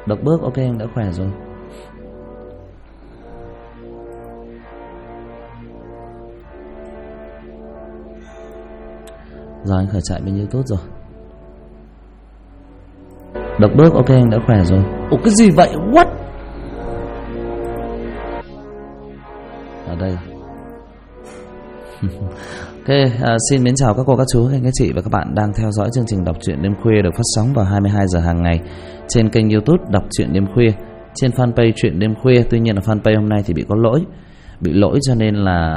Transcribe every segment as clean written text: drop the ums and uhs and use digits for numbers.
Độc bước ok, anh đã khỏe rồi. Rồi anh khởi chạy bên YouTube rồi. Độc bước ok, anh đã khỏe rồi. Ủa cái gì vậy? What? Ở đây. Ok, xin mến chào các cô, các chú, các anh, các chị và các bạn đang theo dõi chương trình Đọc truyện đêm khuya được phát sóng vào 22 giờ hàng ngày trên kênh YouTube Đọc truyện đêm khuya, trên fanpage truyện đêm khuya. Tuy nhiên là fanpage hôm nay thì bị lỗi cho nên là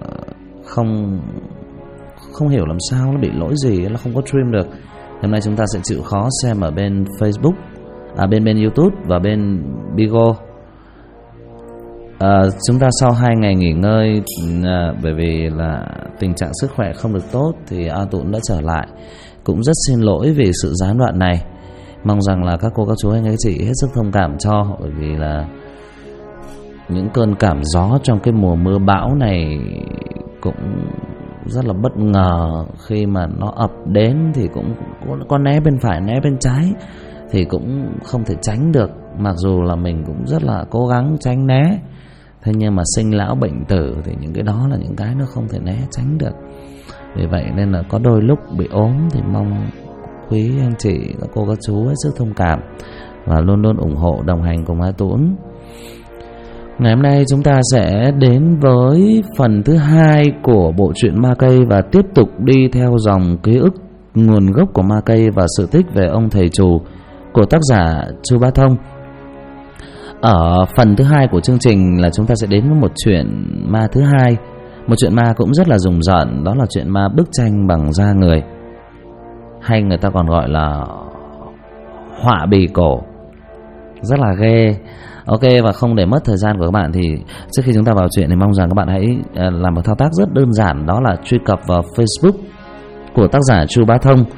không hiểu làm sao nó bị lỗi gì, nó không có stream được. Hôm nay chúng ta sẽ chịu khó xem ở bên Facebook, bên YouTube và bên Bigo. Chúng ta sau 2 ngày nghỉ ngơi bởi vì là tình trạng sức khỏe không được tốt thì A Tũng đã trở lại. Cũng rất xin lỗi vì sự gián đoạn này. Mong rằng là các cô, các chú, anh các chị hết sức thông cảm cho, bởi vì là những cơn cảm gió trong cái mùa mưa bão này cũng rất là bất ngờ. Khi mà nó ập đến thì cũng có né bên phải né bên trái thì cũng không thể tránh được, mặc dù là mình cũng rất là cố gắng tránh né. Thế nhưng mà sinh lão bệnh tử thì những cái đó là những cái nó không thể né tránh được. Vì vậy nên là có đôi lúc bị ốm thì mong quý anh chị, các cô, các chú hết sức thông cảm và luôn luôn ủng hộ đồng hành cùng A Tũng. Ngày hôm nay chúng ta sẽ đến với phần thứ 2 của bộ truyện Ma Cây và tiếp tục đi theo dòng ký ức nguồn gốc của Ma Cây và sự tích về ông thầy trù của tác giả Chu Bá Thông. Ở phần thứ 2 của chương trình là chúng ta sẽ đến với một chuyện ma thứ 2, một chuyện ma cũng rất là rùng rợn, đó là chuyện ma bức tranh bằng da người, hay người ta còn gọi là họa bì cổ, rất là ghê. Ok, và không để mất thời gian của các bạn thì trước khi chúng ta vào chuyện thì mong rằng các bạn hãy làm một thao tác rất đơn giản, đó là truy cập vào Facebook của tác giả Chu Bá Thông.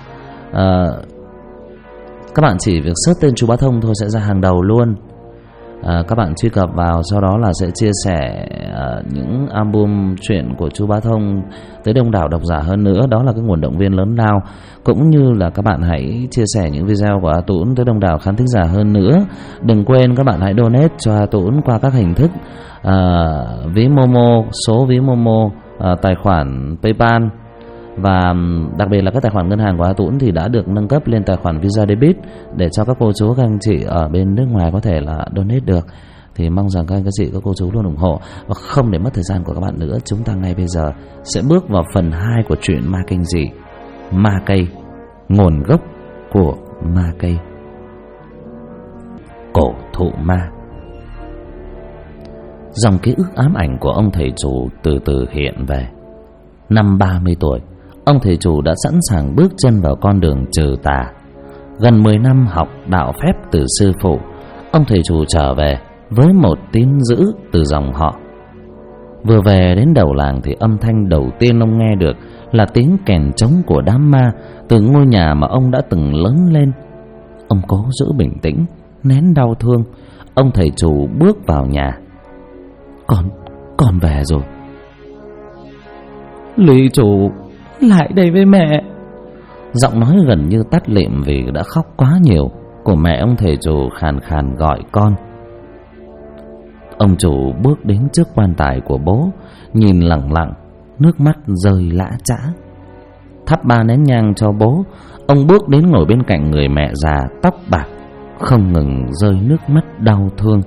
Các bạn chỉ việc search tên Chu Bá Thông thôi sẽ ra hàng đầu luôn. Các bạn truy cập vào, sau đó là sẽ chia sẻ những album truyện của Chu Bá Thông tới đông đảo độc giả hơn nữa. Đó là cái nguồn động viên lớn lao. Cũng như là các bạn hãy chia sẻ những video của A Tũng tới đông đảo khán thính giả hơn nữa. Đừng quên các bạn hãy donate cho A Tũng qua các hình thức ví Momo, số ví Momo, tài khoản PayPal. Và đặc biệt là các tài khoản ngân hàng của A Tũng thì đã được nâng cấp lên tài khoản Visa Debit để cho các cô chú, các anh chị ở bên nước ngoài có thể là donate được. Thì mong rằng các anh, các chị, các cô chú luôn ủng hộ. Và không để mất thời gian của các bạn nữa, chúng ta ngay bây giờ sẽ bước vào phần 2 của truyện ma kinh dị Ma Cây, nguồn gốc của Ma Cây. Cổ thụ ma. Dòng ký ức ám ảnh của ông thầy chủ từ từ hiện về. Năm 30 tuổi, ông thầy chủ đã sẵn sàng bước chân vào con đường trừ tà. Gần 10 năm học đạo phép từ sư phụ, ông thầy chủ trở về với một tín dữ từ dòng họ. Vừa về đến đầu làng thì âm thanh đầu tiên ông nghe được là tiếng kèn trống của đám ma từ ngôi nhà mà ông đã từng lớn lên. Ông cố giữ bình tĩnh, nén đau thương. Ông thầy chủ bước vào nhà. Con về rồi. Lý chủ, lại đây với mẹ. Giọng nói gần như tắt lịm vì đã khóc quá nhiều của mẹ ông thầy chủ khàn khàn gọi con. Ông chủ bước đến trước quan tài của bố, nhìn lẳng lặng, nước mắt rơi lã chã. Thắp 3 nén nhang cho bố, ông bước đến ngồi bên cạnh người mẹ già tóc bạc, không ngừng rơi nước mắt đau thương.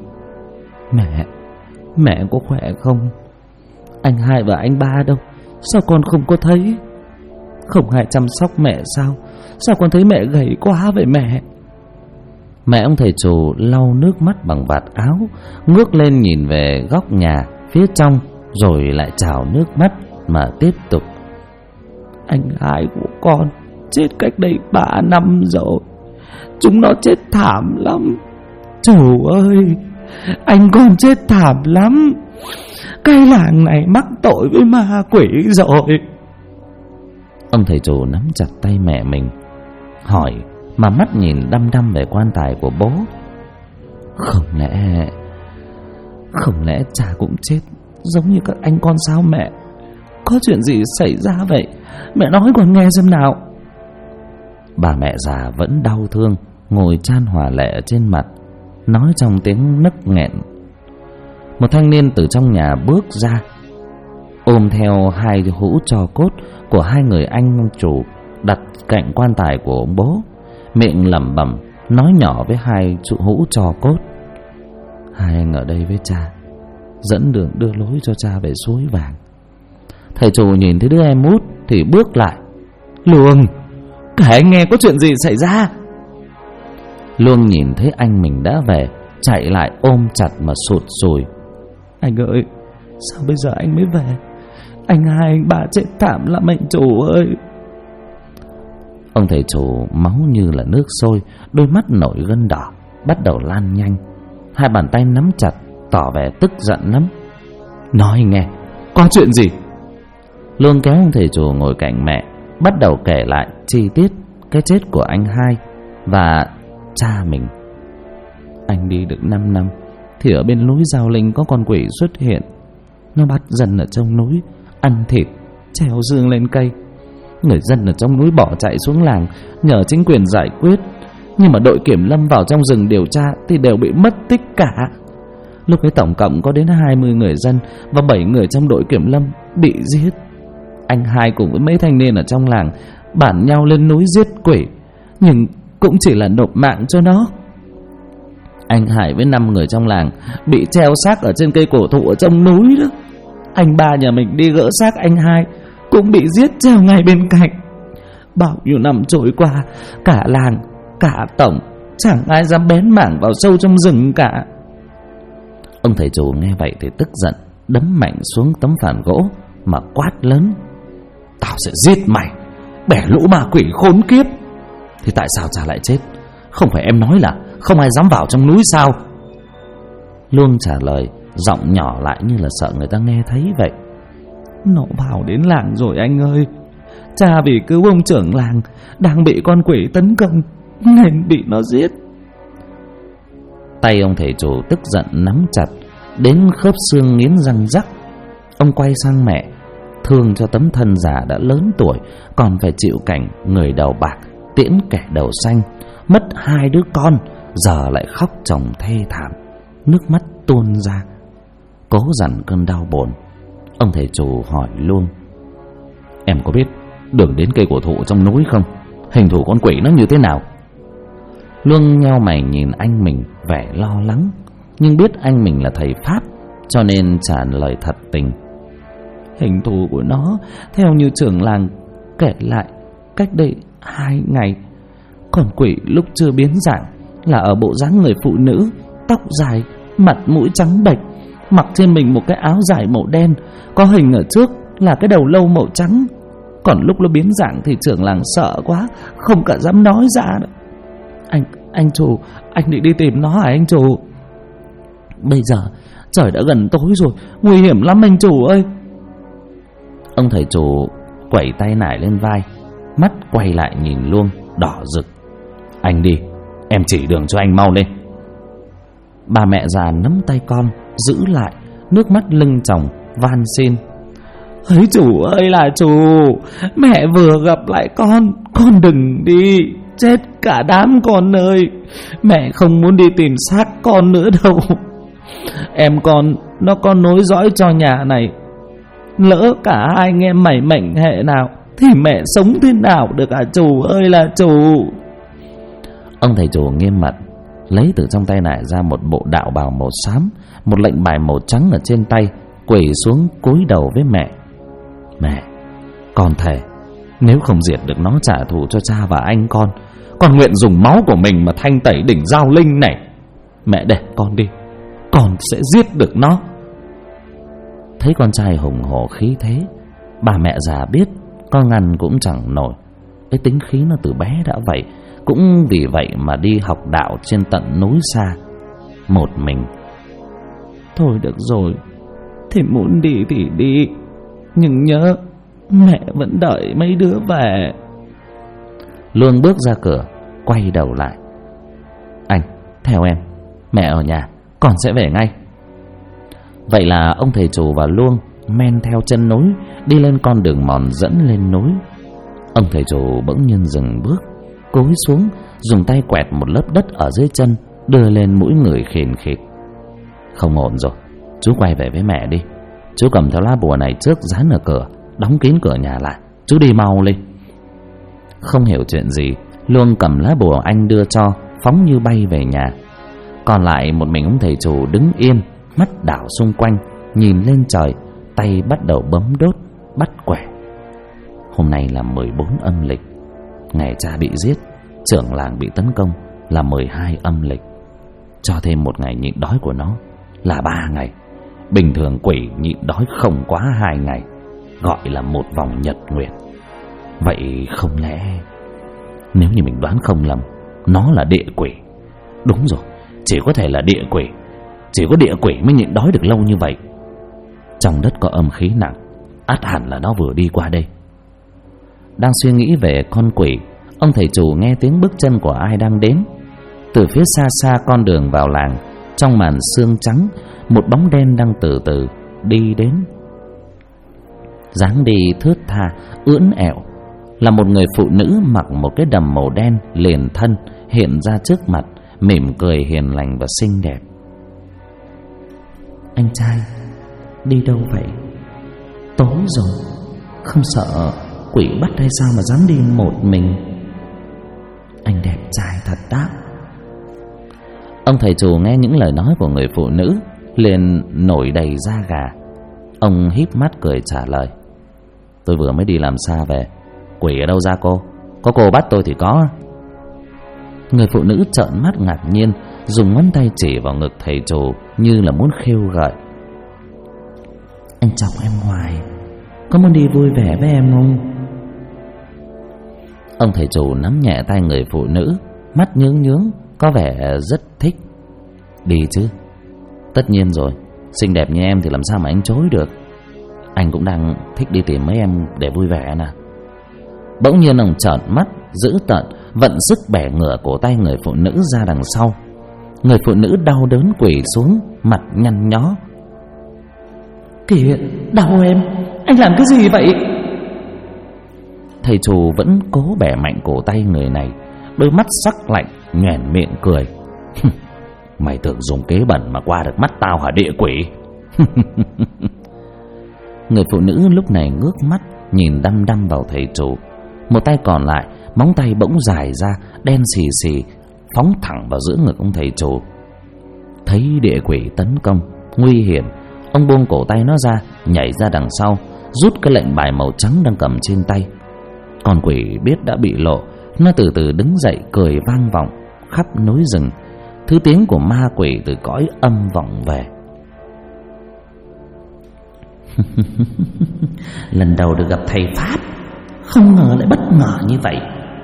Mẹ có khỏe không? Anh Hai và anh Ba đâu? Sao con không có thấy? Không ai chăm sóc mẹ sao? Sao con thấy mẹ gầy quá vậy mẹ? Mẹ ông thầy chủ lau nước mắt bằng vạt áo, ngước lên nhìn về góc nhà phía trong, rồi lại trào nước mắt mà tiếp tục. Anh Hai của con chết cách đây 3 năm rồi. Chúng nó chết thảm lắm. Chủ ơi, anh con chết thảm lắm. Cái làng này mắc tội với ma quỷ rồi. Ông thầy chủ nắm chặt tay mẹ mình, hỏi mà mắt nhìn đăm đăm về quan tài của bố. Không lẽ cha cũng chết giống như các anh con sao mẹ? Có chuyện gì xảy ra vậy? Mẹ nói con nghe xem nào. Bà mẹ già vẫn đau thương, ngồi chan hòa lệ trên mặt. nói trong tiếng nấc nghẹn. Một thanh niên từ trong nhà bước ra, ôm theo 2 hũ tro cốt của 2 người anh chủ đặt cạnh quan tài của ông bố, miệng lẩm bẩm nói nhỏ với 2 hũ tro cốt: "Hai anh ở đây với cha, dẫn đường đưa lối cho cha về suối vàng." Thầy chủ nhìn thấy đứa em út thì bước lại: "Luông, cả anh nghe có chuyện gì xảy ra?" Luông nhìn thấy anh mình đã về, chạy lại ôm chặt mà sụt sùi: "Anh ơi, sao bây giờ anh mới về? Anh hai anh bà chết thảm lắm anh chủ ơi." Ông thầy chủ máu như là nước sôi, đôi mắt nổi gân đỏ, bắt đầu lan nhanh, 2 bàn tay nắm chặt, tỏ vẻ tức giận lắm. "Nói nghe, có chuyện gì?" Luông kéo ông thầy chủ ngồi cạnh mẹ, bắt đầu kể lại chi tiết cái chết của anh hai và cha mình. "Anh đi được 5 năm thì ở bên núi Giao Linh có con quỷ xuất hiện. Nó bắt dân ở trong núi ăn thịt, treo dương lên cây. Người dân ở trong núi bỏ chạy xuống làng nhờ chính quyền giải quyết, nhưng mà đội kiểm lâm vào trong rừng điều tra thì đều bị mất tích cả. Lúc ấy tổng cộng có đến 20 người dân và 7 người trong đội kiểm lâm bị giết. Anh hai cùng với mấy thanh niên ở trong làng bản nhau lên núi giết quỷ, nhưng cũng chỉ là nộp mạng cho nó. Anh Hải với 5 người trong làng bị treo xác ở trên cây cổ thụ ở trong núi đó. Anh ba nhà mình đi gỡ xác anh hai cũng bị giết treo ngay bên cạnh. Bao nhiêu năm trôi qua, cả làng, cả tổng chẳng ai dám bén mảng vào sâu trong rừng cả." Ông thầy chủ nghe vậy thì tức giận, đấm mạnh xuống tấm phản gỗ mà quát lớn: "Tao sẽ giết mày, bẻ lũ ma quỷ khốn kiếp! Thì tại sao cha lại chết? Không phải em nói là không ai dám vào trong núi sao?" Luông trả lời, giọng nhỏ lại như là sợ người ta nghe thấy vậy: "Nó vào đến làng rồi anh ơi. Cha vì cứu ông trưởng làng đang bị con quỷ tấn công nên bị nó giết." Tay ông thầy chủ tức giận nắm chặt đến khớp xương nghiến răng rắc. Ông quay sang mẹ, thương cho tấm thân già đã lớn tuổi còn phải chịu cảnh người đầu bạc tiễn kẻ đầu xanh, mất 2 đứa con, giờ lại khóc chồng thê thảm, nước mắt tuôn ra. Cố dằn cơn đau buồn, ông thầy chủ hỏi Luông: "Em có biết đường đến cây cổ thụ trong núi không? Hình thù con quỷ nó như thế nào?" Luông nheo mày nhìn anh mình vẻ lo lắng, nhưng biết anh mình là thầy pháp cho nên trả lời thật tình: "Hình thù của nó theo như trưởng làng kể lại cách đây 2 ngày, con quỷ lúc chưa biến dạng là ở bộ dáng người phụ nữ, tóc dài, mặt mũi trắng bệch, mặc trên mình một cái áo dài màu đen, có hình ở trước là cái đầu lâu màu trắng. Còn lúc nó biến dạng thì trưởng làng sợ quá, không cả dám nói ra nữa. Anh chủ, anh định đi tìm nó hả anh chủ? Bây giờ trời đã gần tối rồi, nguy hiểm lắm anh chủ ơi." Ông thầy chủ quẩy tay nải lên vai, mắt quay lại nhìn Luông đỏ rực: "Anh đi, em chỉ đường cho anh, mau lên." Bà mẹ già nắm tay con giữ lại, nước mắt lưng tròng van xin: "Ấy chủ ơi là chủ, mẹ vừa gặp lại con đừng đi, chết cả đám con ơi. Mẹ không muốn đi tìm xác con nữa đâu. Em con nó có nối dõi cho nhà này, lỡ cả 2 anh em mày mệnh hệ nào thì mẹ sống thế nào được hả chủ ơi là chủ?" Ông thầy chủ nghiêm mặt, lấy từ trong tay nải ra một bộ đạo bào màu xám, một lệnh bài màu trắng ở trên tay, quỳ xuống cúi đầu với mẹ: "Mẹ, con thề nếu không diệt được nó trả thù cho cha và anh con nguyện dùng máu của mình mà thanh tẩy đỉnh Giao Linh này. Mẹ để con đi, con sẽ giết được nó." Thấy con trai hùng hổ khí thế, bà mẹ già biết con ngăn cũng chẳng nổi. Cái tính khí nó từ bé đã vậy, cũng vì vậy mà đi học đạo trên tận núi xa một mình. "Thôi được rồi, thì muốn đi thì đi, nhưng nhớ mẹ vẫn đợi mấy đứa về." Luông bước ra cửa, quay đầu lại: "Anh theo em, mẹ ở nhà, con sẽ về ngay." Vậy là ông thầy chủ và Luông men theo chân núi đi lên con đường mòn dẫn lên núi. Ông thầy chủ bỗng nhiên dừng bước, cúi xuống dùng tay quẹt một lớp đất ở dưới chân, đưa lên mũi người khền khịt. Không ổn rồi, chú quay về với mẹ đi. Chú cầm theo lá bùa này trước dán ở cửa, đóng kín cửa nhà lại. Chú đi mau lên. Không hiểu chuyện gì, Luông cầm lá bùa anh đưa cho, phóng như bay về nhà. Còn lại một mình ông thầy chủ đứng yên, mắt đảo xung quanh, nhìn lên trời, tay bắt đầu bấm đốt, bắt quẻ. Hôm nay là 14 âm lịch, ngày cha bị giết, trưởng làng bị tấn công là 12 âm lịch. Cho thêm một ngày nhịn đói của nó là 3 ngày. Bình thường quỷ nhịn đói không quá 2 ngày, gọi là một vòng nhật nguyệt. Vậy không lẽ nếu như mình đoán không lầm, nó là địa quỷ? Đúng rồi, chỉ có thể là địa quỷ. Chỉ có địa quỷ mới nhịn đói được lâu như vậy. Trong đất có âm khí nặng, ắt hẳn là nó vừa đi qua đây. Đang suy nghĩ về con quỷ, ông thầy chủ nghe tiếng bước chân của ai đang đến. Từ phía xa xa con đường vào làng, trong màn sương trắng, một bóng đen đang từ từ đi đến. Dáng đi thướt tha, ưỡn ẹo, là một người phụ nữ mặc một cái đầm màu đen liền thân hiện ra trước mặt, mỉm cười hiền lành và xinh đẹp. Anh trai, đi đâu vậy? Tối rồi, không sợ quỷ bắt hay sao mà dám đi một mình? Anh đẹp trai thật đó. Ông thầy chủ nghe những lời nói của người phụ nữ liền nổi đầy da gà. Ông híp mắt cười trả lời: Tôi vừa mới đi làm xa về. Quỷ ở đâu ra cô? Có cô bắt tôi thì có. Người phụ nữ trợn mắt ngạc nhiên, dùng ngón tay chỉ vào ngực thầy chủ như là muốn khêu gợi. Anh chọc em hoài, có muốn đi vui vẻ với em không? Ông thầy chủ nắm nhẹ tay người phụ nữ, mắt nhướng nhướng, có vẻ rất thích. Đi chứ, tất nhiên rồi. Xinh đẹp như em thì làm sao mà anh chối được. Anh cũng đang thích đi tìm mấy em để vui vẻ nè. Bỗng nhiên ông trợn mắt dữ tợn, vận sức bẻ ngửa cổ tay người phụ nữ ra đằng sau. Người phụ nữ đau đớn quỳ xuống, mặt nhăn nhó. Kìa, đau em, anh làm cái gì vậy? Thầy chủ vẫn cố bẻ mạnh cổ tay người này, đôi mắt sắc lạnh, nhoẻn miệng cười. Mày tưởng dùng kế bẩn mà qua được mắt tao hả địa quỷ? Người phụ nữ lúc này ngước mắt nhìn đăm đăm vào thầy chủ. Một tay còn lại, móng tay bỗng dài ra, đen xì xì, phóng thẳng vào giữa ngực ông thầy chủ. Thấy địa quỷ tấn công nguy hiểm, ông buông cổ tay nó ra, nhảy ra đằng sau, rút cái lệnh bài màu trắng đang cầm trên tay. Con quỷ biết đã bị lộ, nó từ từ đứng dậy, cười vang vọng khắp núi rừng, thứ tiếng của ma quỷ từ cõi âm vọng về. Lần đầu được gặp thầy Pháp, không ngờ lại bất ngờ như vậy.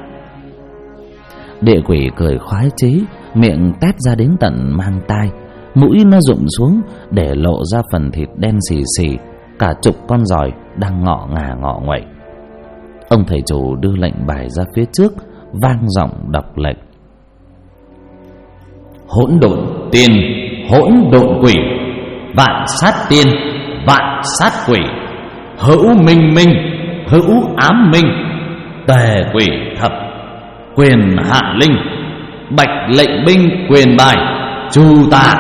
Địa quỷ cười khoái chí, miệng tét ra đến tận mang tai, mũi nó rụng xuống để lộ ra phần thịt đen xì xì, cả chục con giòi đang ngọ ngà ngọ nguậy. Ông thầy chủ đưa lệnh bài ra phía trước, vang giọng đọc lệnh: Hỗn độn tiên, hỗn độn quỷ, vạn sát tiên, vạn sát quỷ, hữu minh minh, hữu ám minh, tề quỷ thập, quyền hạ linh, bạch lệnh binh quyền bài, chu tạ.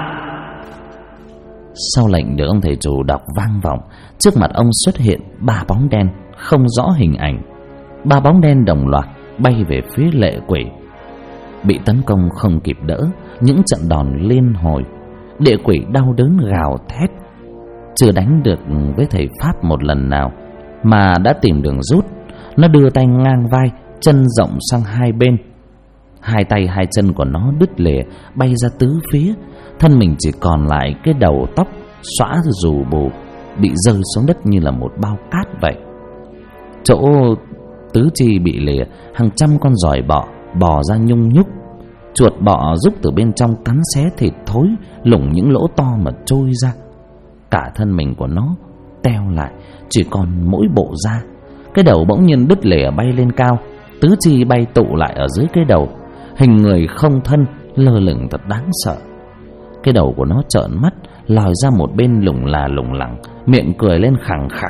Sau lệnh được ông thầy chủ đọc vang vọng, trước mặt ông xuất hiện 3 bóng đen không rõ hình ảnh. 3 bóng đen đồng loạt bay về phía lệ quỷ. Bị tấn công không kịp đỡ, những trận đòn liên hồi, địa quỷ đau đớn gào thét. Chưa đánh được với thầy Pháp một lần nào mà đã tìm đường rút. Nó đưa tay ngang vai, chân rộng sang hai bên. Hai tay hai chân của nó đứt lìa, bay ra tứ phía. Thân mình chỉ còn lại cái đầu tóc xõa rù bù, bị rơi xuống đất như là một bao cát vậy. Chỗ tứ chi bị lìa, hàng trăm con giòi bọ bò ra nhung nhúc. Chuột bọ rúc từ bên trong cắn xé thịt thối, lủng những lỗ to mà trôi ra. Cả thân mình của nó teo lại, chỉ còn mỗi bộ da. Cái đầu bỗng nhiên đứt lìa bay lên cao, tứ chi bay tụ lại ở dưới cái đầu. Hình người không thân, lơ lửng thật đáng sợ. Cái đầu của nó trợn mắt, lòi ra một bên lủng là lủng lẳng, miệng cười lên khẳng khặc.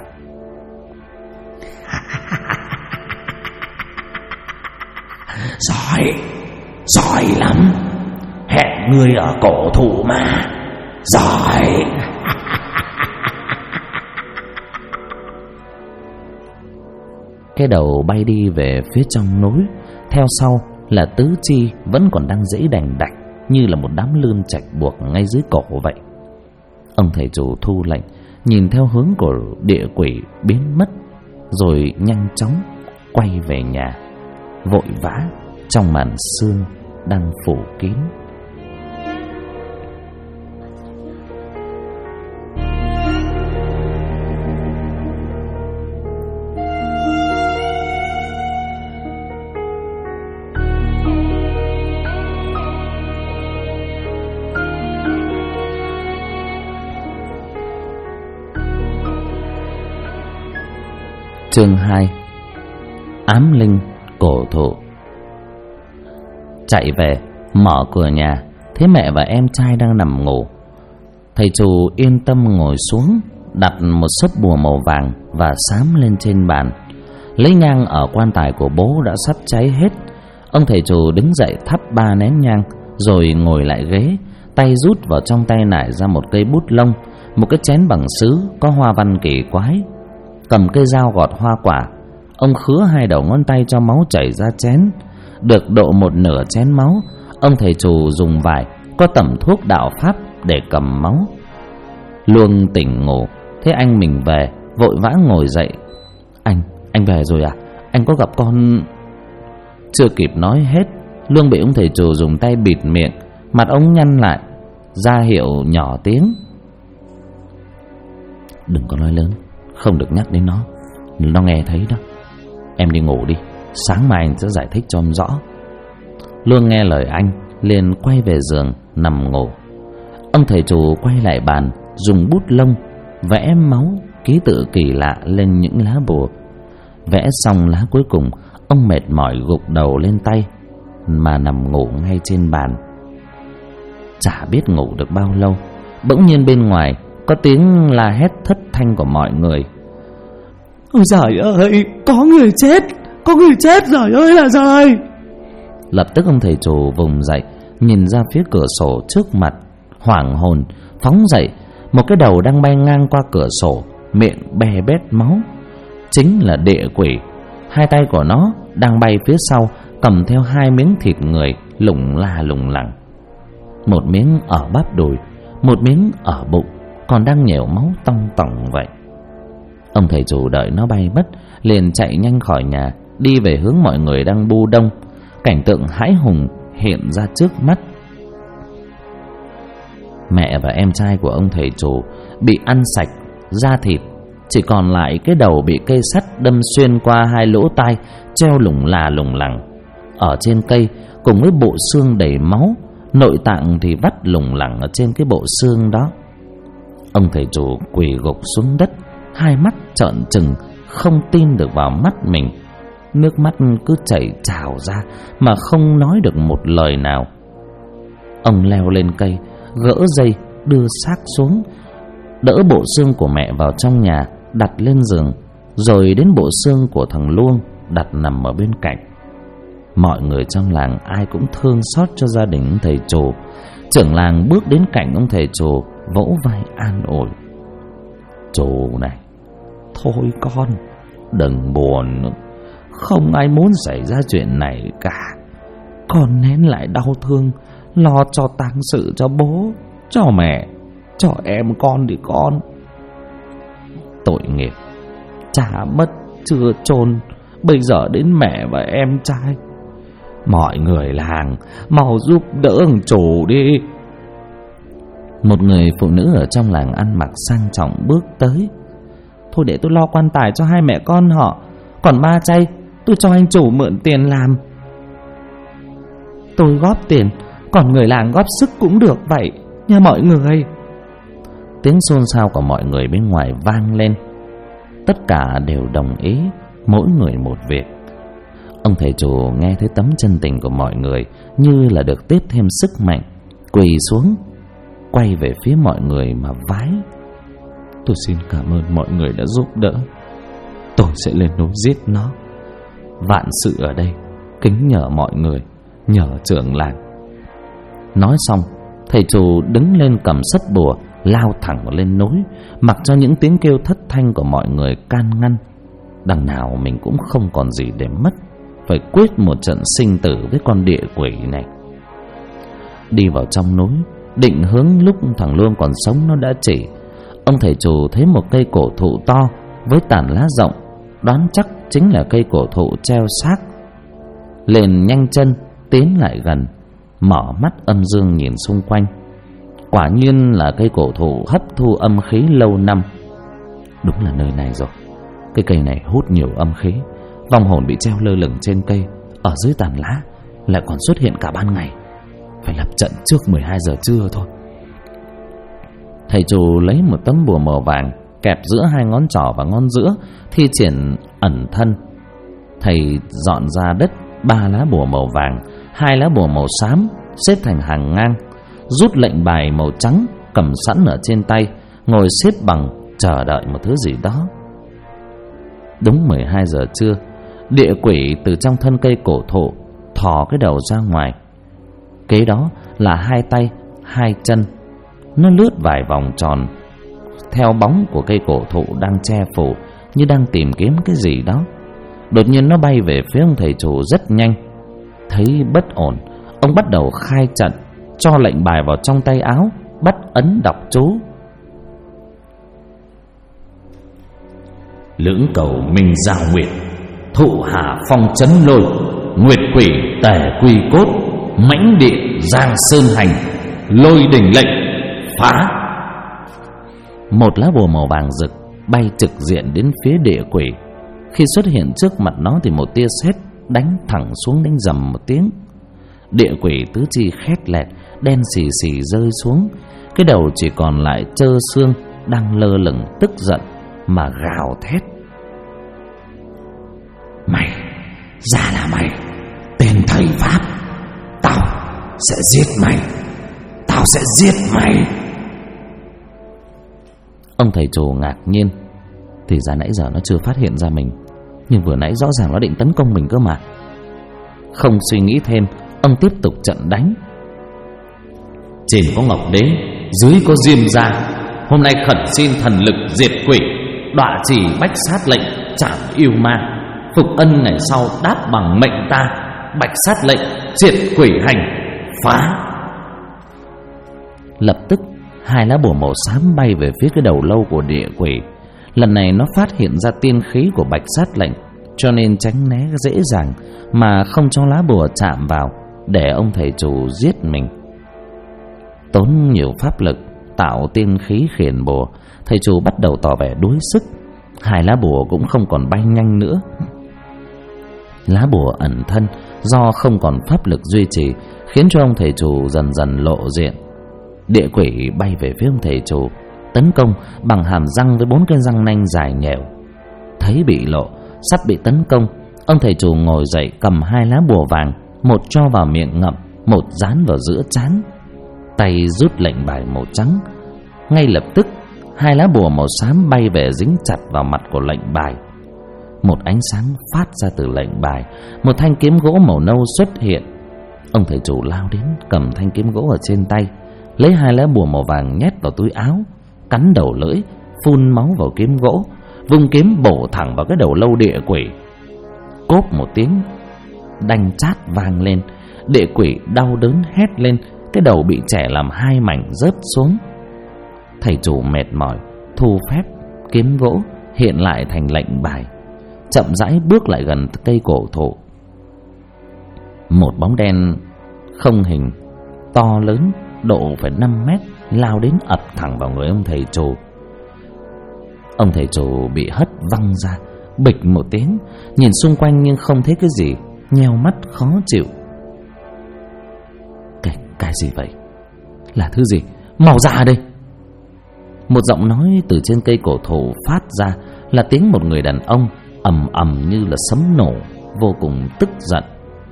Giỏi, giỏi lắm. hẹn ngươi ở cổ thụ mà. Giỏi. Cái đầu bay đi về phía trong núi. Theo sau là tứ chi vẫn còn đang giãy đành đạch như là một đám lươn chạch buộc ngay dưới cổ vậy. Ông thầy chủ thu lệnh, nhìn theo hướng của địa quỷ biến mất, rồi nhanh chóng quay về nhà, vội vã trong màn sương đang phủ kín. Chương 2: Ám linh cổ thụ. Chạy về, mở cửa nhà, thấy mẹ và em trai đang nằm ngủ. Thầy chủ yên tâm ngồi xuống, đặt một xấp bùa màu vàng và xám lên trên bàn. Lấy nhang ở quan tài của bố đã sắp cháy hết. Ông thầy chủ đứng dậy thắp 3 nén nhang, rồi ngồi lại ghế, tay rút vào trong tay nải ra một cây bút lông, một cái chén bằng sứ có hoa văn kỳ quái. Cầm cây dao gọt hoa quả, ông khứa 2 đầu ngón tay cho máu chảy ra chén. Được độ một nửa chén máu, ông thầy chủ dùng vải có tẩm thuốc đạo pháp để cầm máu. Luông tỉnh ngủ, thấy anh mình về, vội vã ngồi dậy. Anh về rồi à? Anh có gặp con? Chưa kịp nói hết, Luông bị ông thầy chủ dùng tay bịt miệng, mặt ông nhăn lại, ra hiệu nhỏ tiếng. Đừng có nói lớn, không được nhắc đến nó nghe thấy đó. Em đi ngủ đi, sáng mai anh sẽ giải thích cho ông rõ. Luông nghe lời anh, liền quay về giường nằm ngủ. Ông thầy chủ quay lại bàn, dùng bút lông vẽ máu ký tự kỳ lạ lên những lá bùa. Vẽ xong lá cuối cùng, ông mệt mỏi gục đầu lên tay mà nằm ngủ ngay trên bàn. Chả biết ngủ được bao lâu, bỗng nhiên bên ngoài có tiếng la hét thất thanh của mọi người. Ôi giời ơi, có người chết giời ơi là giời. Lập tức ông thầy chủ vùng dậy, nhìn ra phía cửa sổ trước mặt, hoảng hồn phóng dậy. Một cái đầu đang bay ngang qua cửa sổ, miệng bè bét máu, chính là địa quỷ. 2 tay của nó đang bay phía sau, cầm theo 2 miếng thịt người lủng la lủng lẳng. Một miếng ở bắp đùi, một miếng ở bụng, còn đang nhểu máu tong tỏng vậy. Ông thầy chủ đợi nó bay mất, liền chạy nhanh khỏi nhà, đi về hướng mọi người đang bu đông. Cảnh tượng hãi hùng hiện ra trước mắt. Mẹ và em trai của ông thầy chủ bị ăn sạch da thịt, chỉ còn lại cái đầu bị cây sắt đâm xuyên qua 2 lỗ tai, treo lủng là lủng lẳng ở trên cây, cùng với bộ xương đầy máu, nội tạng thì vắt lủng lẳng ở trên cái bộ xương đó. Ông thầy chủ quỳ gục xuống đất, 2 mắt trợn trừng, không tin được vào mắt mình. Nước mắt cứ chảy trào ra mà không nói được một lời nào. Ông leo lên cây, gỡ dây, đưa xác xuống, đỡ bộ xương của mẹ vào trong nhà, đặt lên giường, rồi đến bộ xương của thằng Luông đặt nằm ở bên cạnh. Mọi người trong làng ai cũng thương xót cho gia đình ông thầy chủ. Trưởng làng bước đến cạnh ông thầy chủ, vỗ vai an ủi. Chủ này, thôi con, đừng buồn nữa. Không ai muốn xảy ra chuyện này cả. Con nén lại đau thương, lo cho tang sự cho bố, cho mẹ, cho em con đi con. Tội nghiệp, cha mất chưa chôn, bây giờ đến mẹ và em trai. Mọi người làng mau giúp đỡ thằng chủ đi. Một người phụ nữ ở trong làng ăn mặc sang trọng bước tới. Thôi để tôi lo quan tài cho 2 mẹ con họ, còn 3 chay tôi cho anh chủ mượn tiền làm. Tôi góp tiền, còn người làng góp sức cũng được vậy nha mọi người. Tiếng xôn xao của mọi người bên ngoài vang lên. Tất cả đều đồng ý, mỗi người một việc. Ông thầy chủ nghe thấy tấm chân tình của mọi người, như là được tiếp thêm sức mạnh, quỳ xuống, quay về phía mọi người mà vái. Tôi xin cảm ơn mọi người đã giúp đỡ. Tôi sẽ lên núi giết nó. Vạn sự ở đây kính nhờ mọi người, nhờ trưởng làng. Nói xong, thầy chủ đứng lên cầm sất bùa, lao thẳng lên núi, mặc cho những tiếng kêu thất thanh của mọi người can ngăn. Đằng nào mình cũng không còn gì để mất, phải quyết một trận sinh tử với con địa quỷ này. Đi vào trong núi, định hướng lúc thằng Luông còn sống nó đã chỉ. Ông thầy chủ thấy một cây cổ thụ to với tàn lá rộng, đoán chắc chính là cây cổ thụ treo xác. Liền nhanh chân tiến lại gần, mở mắt âm dương nhìn xung quanh. Quả nhiên là cây cổ thụ hấp thu âm khí lâu năm. Đúng là nơi này rồi. Cái cây này hút nhiều âm khí. Vong hồn bị treo lơ lửng trên cây, ở dưới tàn lá lại còn xuất hiện cả ban ngày. Phải lập trận trước 12 giờ trưa thôi. Thầy chủ lấy một tấm bùa màu vàng kẹp giữa hai ngón trỏ và ngón giữa, thi triển ẩn thân. Thầy dọn ra đất 3 lá bùa màu vàng, 2 lá bùa màu xám xếp thành hàng ngang, rút lệnh bài màu trắng cầm sẵn ở trên tay, ngồi xếp bằng chờ đợi một thứ gì đó. Đúng 12 giờ trưa, địa quỷ từ trong thân cây cổ thụ thò cái đầu ra ngoài. Kế đó là 2 tay, 2 chân. Nó lướt vài vòng tròn theo bóng của cây cổ thụ đang che phủ, như đang tìm kiếm cái gì đó. Đột nhiên nó bay về phía ông thầy chủ rất nhanh. Thấy bất ổn, ông bắt đầu khai trận, cho lệnh bài vào trong tay áo, bắt ấn đọc chú. Lưỡng cầu minh giao nguyệt, thụ hạ phong chấn lôi, nguyệt quỷ tề quy cốt, mãnh địa giang sơn hành, lôi đỉnh lệnh phá. Một lá bùa màu vàng rực bay trực diện đến phía địa quỷ. Khi xuất hiện trước mặt nó thì một tia sét đánh thẳng xuống, đánh rầm một tiếng. Địa quỷ tứ chi khét lẹt, đen xì xì rơi xuống. Cái đầu chỉ còn lại trơ xương, đang lơ lửng tức giận mà gào thét. Mày, ra là mày, tên thầy Pháp. Tao sẽ giết mày, tao sẽ giết mày. Ông thầy chủ ngạc nhiên. Thì ra nãy giờ nó chưa phát hiện ra mình, nhưng vừa nãy rõ ràng nó định tấn công mình cơ mà. Không suy nghĩ thêm, ông tiếp tục trận đánh. Trên có ngọc đế, dưới có diêm gia. Hôm nay khẩn xin thần lực diệt quỷ, đọa chỉ bách sát lệnh trảm yêu ma. Phục ân ngày sau đáp bằng mệnh ta, bạch sát lệnh triệt quỷ hành phá. Lập tức 2 lá bùa màu xám bay về phía cái đầu lâu của địa quỷ. Lần này nó phát hiện ra tiên khí của bạch sát lệnh, cho nên tránh né dễ dàng mà không cho lá bùa chạm vào, để ông thầy chủ giết mình. Tốn nhiều pháp lực tạo tiên khí khiển bùa, thầy chủ bắt đầu tỏ vẻ đuối sức. 2 lá bùa cũng không còn bay nhanh nữa. Lá bùa ẩn thân do không còn pháp lực duy trì, khiến cho ông thầy chủ dần dần lộ diện. Địa quỷ bay về phía ông thầy chủ, tấn công bằng hàm răng với 4 cái răng nanh dài nhẻo. Thấy bị lộ, sắp bị tấn công, ông thầy chủ ngồi dậy cầm 2 lá bùa vàng, một cho vào miệng ngậm, một dán vào giữa trán, tay rút lệnh bài màu trắng. Ngay lập tức 2 lá bùa màu xám bay về dính chặt vào mặt của lệnh bài. Một ánh sáng phát ra từ lệnh bài, một thanh kiếm gỗ màu nâu xuất hiện. Ông thầy chủ lao đến cầm thanh kiếm gỗ ở trên tay, lấy 2 lá bùa màu vàng nhét vào túi áo, cắn đầu lưỡi, phun máu vào kiếm gỗ, vung kiếm bổ thẳng vào cái đầu lâu địa quỷ. Cốp một tiếng đanh chát vang lên, địa quỷ đau đớn hét lên, cái đầu bị chẻ làm 2 mảnh rớt xuống. Thầy chủ mệt mỏi thu phép, kiếm gỗ hiện lại thành lệnh bài, chậm rãi bước lại gần cây cổ thụ. Một bóng đen không hình to lớn độ phải 5 mét lao đến ập thẳng vào người ông thầy chủ. Ông thầy chủ bị hất văng ra, bịch một tiếng, nhìn xung quanh nhưng không thấy cái gì, nheo mắt khó chịu. Cái gì vậy? Là thứ gì? Mau ra đây! Một giọng nói từ trên cây cổ thụ phát ra, là tiếng một người đàn ông ầm ầm như là sấm nổ, vô cùng tức giận.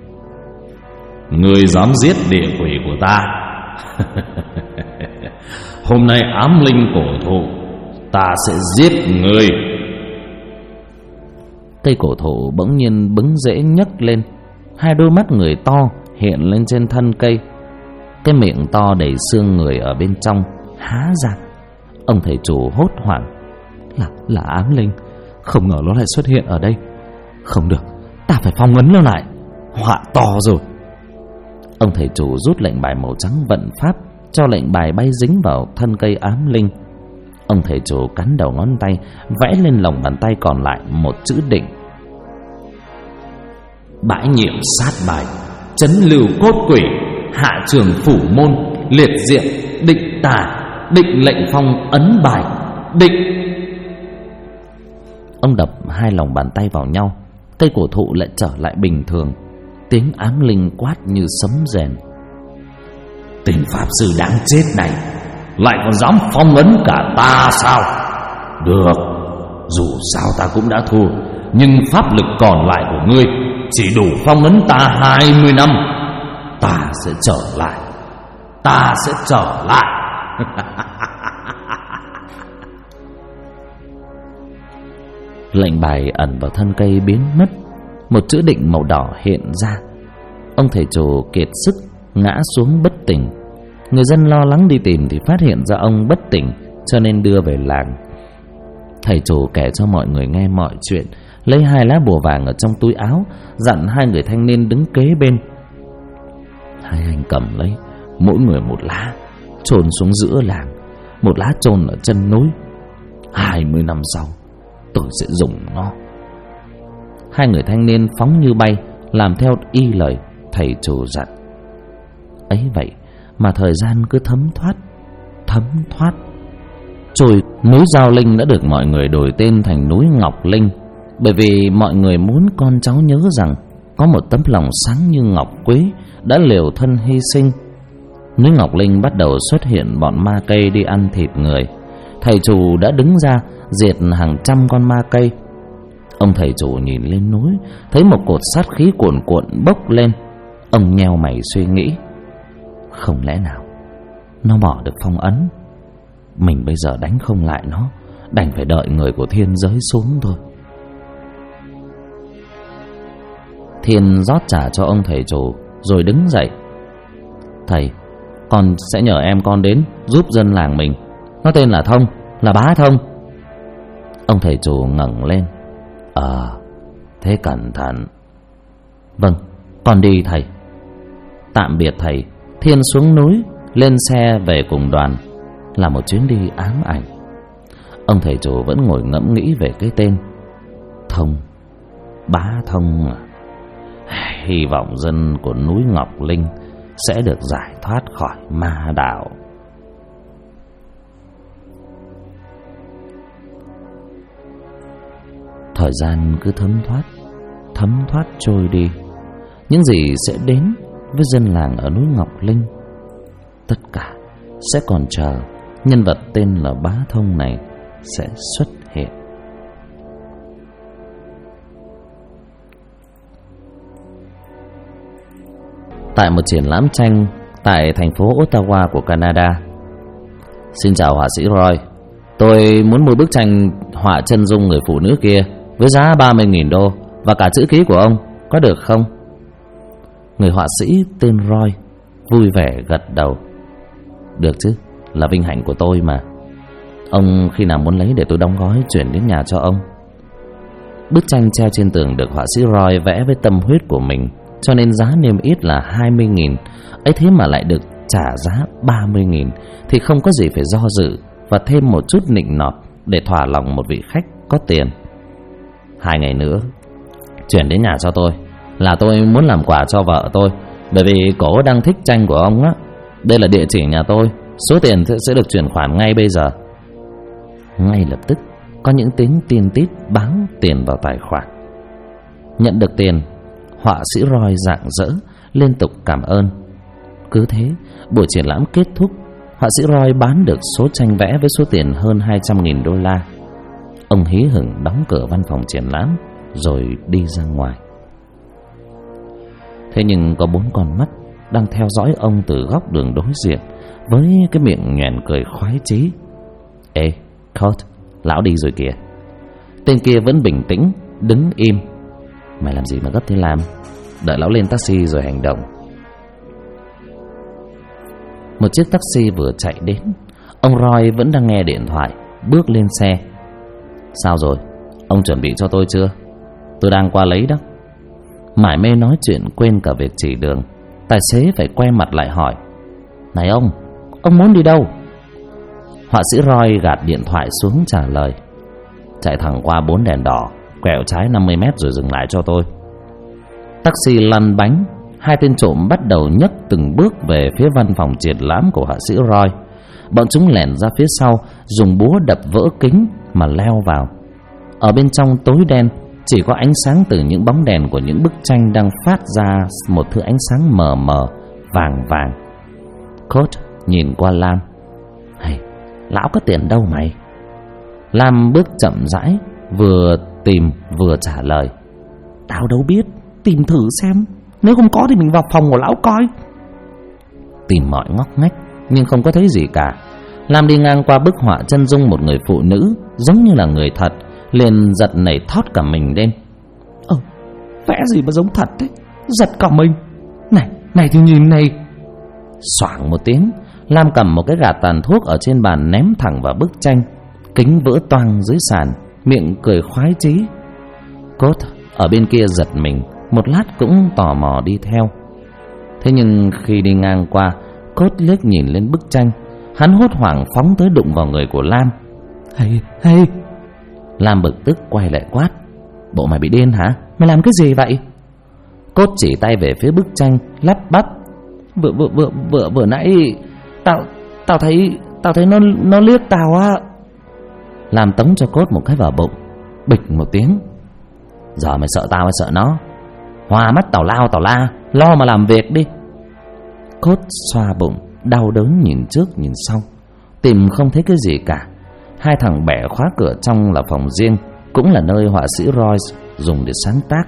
Ngươi dám giết địa quỷ của ta? Hôm nay ám linh cổ thụ, ta sẽ giết ngươi. Cây cổ thụ bỗng nhiên bứng rễ nhấc lên, 2 đôi mắt người to hiện lên trên thân cây. cái miệng to đầy xương người ở bên trong há ra. Ông thầy chủ hốt hoảng. Là ám linh. Không ngờ nó lại xuất hiện ở đây. Không được, ta phải phong ấn nó lại. Họa to rồi. Ông thầy chủ rút lệnh bài màu trắng vận pháp, cho lệnh bài bay dính vào thân cây ám linh. Ông thầy chủ cắn đầu ngón tay, vẽ lên lòng bàn tay còn lại một chữ định. Bãi nhiệm sát bài, trấn lưu cốt quỷ, hạ trường phủ môn, liệt diện, định tà, định lệnh phong ấn bài, định. Ông đập hai lòng bàn tay vào nhau, cây cổ thụ lại trở lại bình thường. Tiếng ám linh quát như sấm rền. Tên pháp sư đáng chết này lại còn dám phong ấn cả ta sao? Được, dù sao ta cũng đã thua, nhưng pháp lực còn lại của ngươi chỉ đủ phong ấn ta 20 năm. Ta sẽ trở lại. Ta sẽ trở lại. Lệnh bài ẩn vào thân cây biến mất. Một chữ định màu đỏ hiện ra. Ông thầy chủ kiệt sức ngã xuống bất tỉnh. Người dân lo lắng đi tìm thì phát hiện ra ông bất tỉnh, cho nên đưa về làng. Thầy chủ kể cho mọi người nghe mọi chuyện, lấy 2 lá bùa vàng ở trong túi áo, dặn 2 người thanh niên đứng kế bên. 2 anh cầm lấy, mỗi người 1 lá, chôn xuống giữa làng, 1 lá chôn ở chân núi. 20 năm sau tôi sẽ dùng nó. 2 người thanh niên phóng như bay, làm theo y lời thầy chủ dặn. Ấy vậy mà thời gian cứ thấm thoát. Rồi núi Giao Linh đã được mọi người đổi tên thành núi Ngọc Linh, bởi vì mọi người muốn con cháu nhớ rằng có một tấm lòng sáng như ngọc quế đã liều thân hy sinh. Núi Ngọc Linh bắt đầu xuất hiện bọn ma cây đi ăn thịt người. Thầy chủ đã đứng ra diệt hàng trăm con ma cây. Ông thầy chủ nhìn lên núi, thấy một cột sát khí cuồn cuộn bốc lên. Ông nheo mày suy nghĩ, không lẽ nào nó bỏ được phong ấn? Mình bây giờ đánh không lại nó, đành phải đợi người của thiên giới xuống thôi. Thiên rót trà cho ông thầy chủ rồi đứng dậy. Thầy, con sẽ nhờ em con đến giúp dân làng mình. Nó tên là Thông, là Bá Thông. Ông thầy chủ ngẩng lên. Thế cẩn thận. Vâng, con đi thầy. Tạm biệt thầy. Thiên xuống núi, lên xe về cùng đoàn. Là một chuyến đi ám ảnh. Ông thầy chủ vẫn ngồi ngẫm nghĩ về cái tên Thông, Bá Thông. Hy vọng dân của núi Ngọc Linh sẽ được giải thoát khỏi ma đạo. Thời gian cứ thấm thoát trôi đi. Những gì sẽ đến với dân làng ở núi Ngọc Linh, tất cả sẽ còn chờ nhân vật tên là Bá Thông này sẽ xuất hiện. Tại một triển lãm tranh tại thành phố Ottawa của Canada. Xin chào họa sĩ Roy, tôi muốn mua bức tranh họa chân dung người phụ nữ kia với giá 30.000 đô và cả chữ ký của ông, có được không? Người họa sĩ tên Roy vui vẻ gật đầu. Được chứ, là vinh hạnh của tôi mà. Ông khi nào muốn lấy để tôi đóng gói chuyển đến nhà cho ông. Bức tranh treo trên tường được họa sĩ Roy vẽ với tâm huyết của mình, cho nên giá niêm yết là 20.000. Ấy thế mà lại được trả giá 30.000 thì không có gì phải do dự, và thêm một chút nịnh nọt để thỏa lòng một vị khách có tiền. 2 ngày nữa chuyển đến nhà cho tôi, là tôi muốn làm quà cho vợ tôi, bởi vì cổ đang thích tranh của ông á. Đây là địa chỉ nhà tôi, số tiền sẽ được chuyển khoản ngay bây giờ. Ngay lập tức có những tiếng tin tít báo tiền vào tài khoản. Nhận được tiền, họa sĩ Roy rạng rỡ liên tục cảm ơn. Cứ thế buổi triển lãm kết thúc, họa sĩ Roy bán được số tranh vẽ với số tiền hơn 200.000 đô la. Ông hí hửng đóng cửa văn phòng triển lãm rồi đi ra ngoài. Thế nhưng có 4 con mắt đang theo dõi ông từ góc đường đối diện, với cái miệng nhoẻn cười khoái chí. Ê, Colt, lão đi rồi kìa. Tên kia vẫn bình tĩnh đứng im. Mày làm gì mà gấp thế làm? Đợi lão lên taxi rồi hành động. Một chiếc taxi vừa chạy đến. Ông Roy vẫn đang nghe điện thoại, bước lên xe. Sao rồi? Ông chuẩn bị cho tôi chưa? Tôi đang qua lấy đó. Mải mê nói chuyện quên cả việc chỉ đường. Tài xế phải quay mặt lại hỏi: Này ông muốn đi đâu? Họa sĩ Roy gạt điện thoại xuống trả lời: Chạy thẳng qua 4 đèn đỏ, quẹo trái 50 mét rồi dừng lại cho tôi. Taxi lăn bánh. Hai tên trộm bắt đầu nhấc từng bước về phía văn phòng triển lãm của họa sĩ Roy. Bọn chúng lẻn ra phía sau, dùng búa đập vỡ kính mà leo vào. Ở bên trong tối đen, chỉ có ánh sáng từ những bóng đèn của những bức tranh đang phát ra một thứ ánh sáng mờ mờ, vàng vàng. Cốt nhìn qua Lam: Hey, lão có tiền đâu mày? Lam bước chậm rãi, vừa tìm vừa trả lời: Tao đâu biết, tìm thử xem. Nếu không có thì mình vào phòng của lão coi. Tìm mọi ngóc ngách nhưng không có thấy gì cả. Lam đi ngang qua bức họa chân dung một người phụ nữ giống như là người thật, liền giật nảy thót cả mình lên. Vẽ gì mà giống thật thế? Giật cả mình. Này thì nhìn này. Xoảng một tiếng, Lam cầm một cái gạt tàn thuốc ở trên bàn ném thẳng vào bức tranh. Kính vỡ toang dưới sàn, miệng cười khoái chí. Cốt ở bên kia giật mình, một lát cũng tò mò đi theo. Thế nhưng khi đi ngang qua, Cốt liếc nhìn lên bức tranh. Hắn hốt hoảng phóng tới đụng vào người của Lam. Hey. Lam bực tức quay lại quát: Bộ mày bị điên hả? Mày làm cái gì vậy? Cốt chỉ tay về phía bức tranh, lắp bắp: Vừa nãy tao thấy nó liếc tao á. Lam tống cho Cốt một cái vào bụng. Bịch một tiếng. Giờ mày sợ tao hay sợ nó? Hoa mắt tào lao tào la, lo mà làm việc đi. Cốt xoa bụng, đau đớn nhìn trước nhìn sau, tìm không thấy cái gì cả. Hai thằng bẻ khóa cửa trong là phòng riêng, cũng là nơi họa sĩ Royce dùng để sáng tác.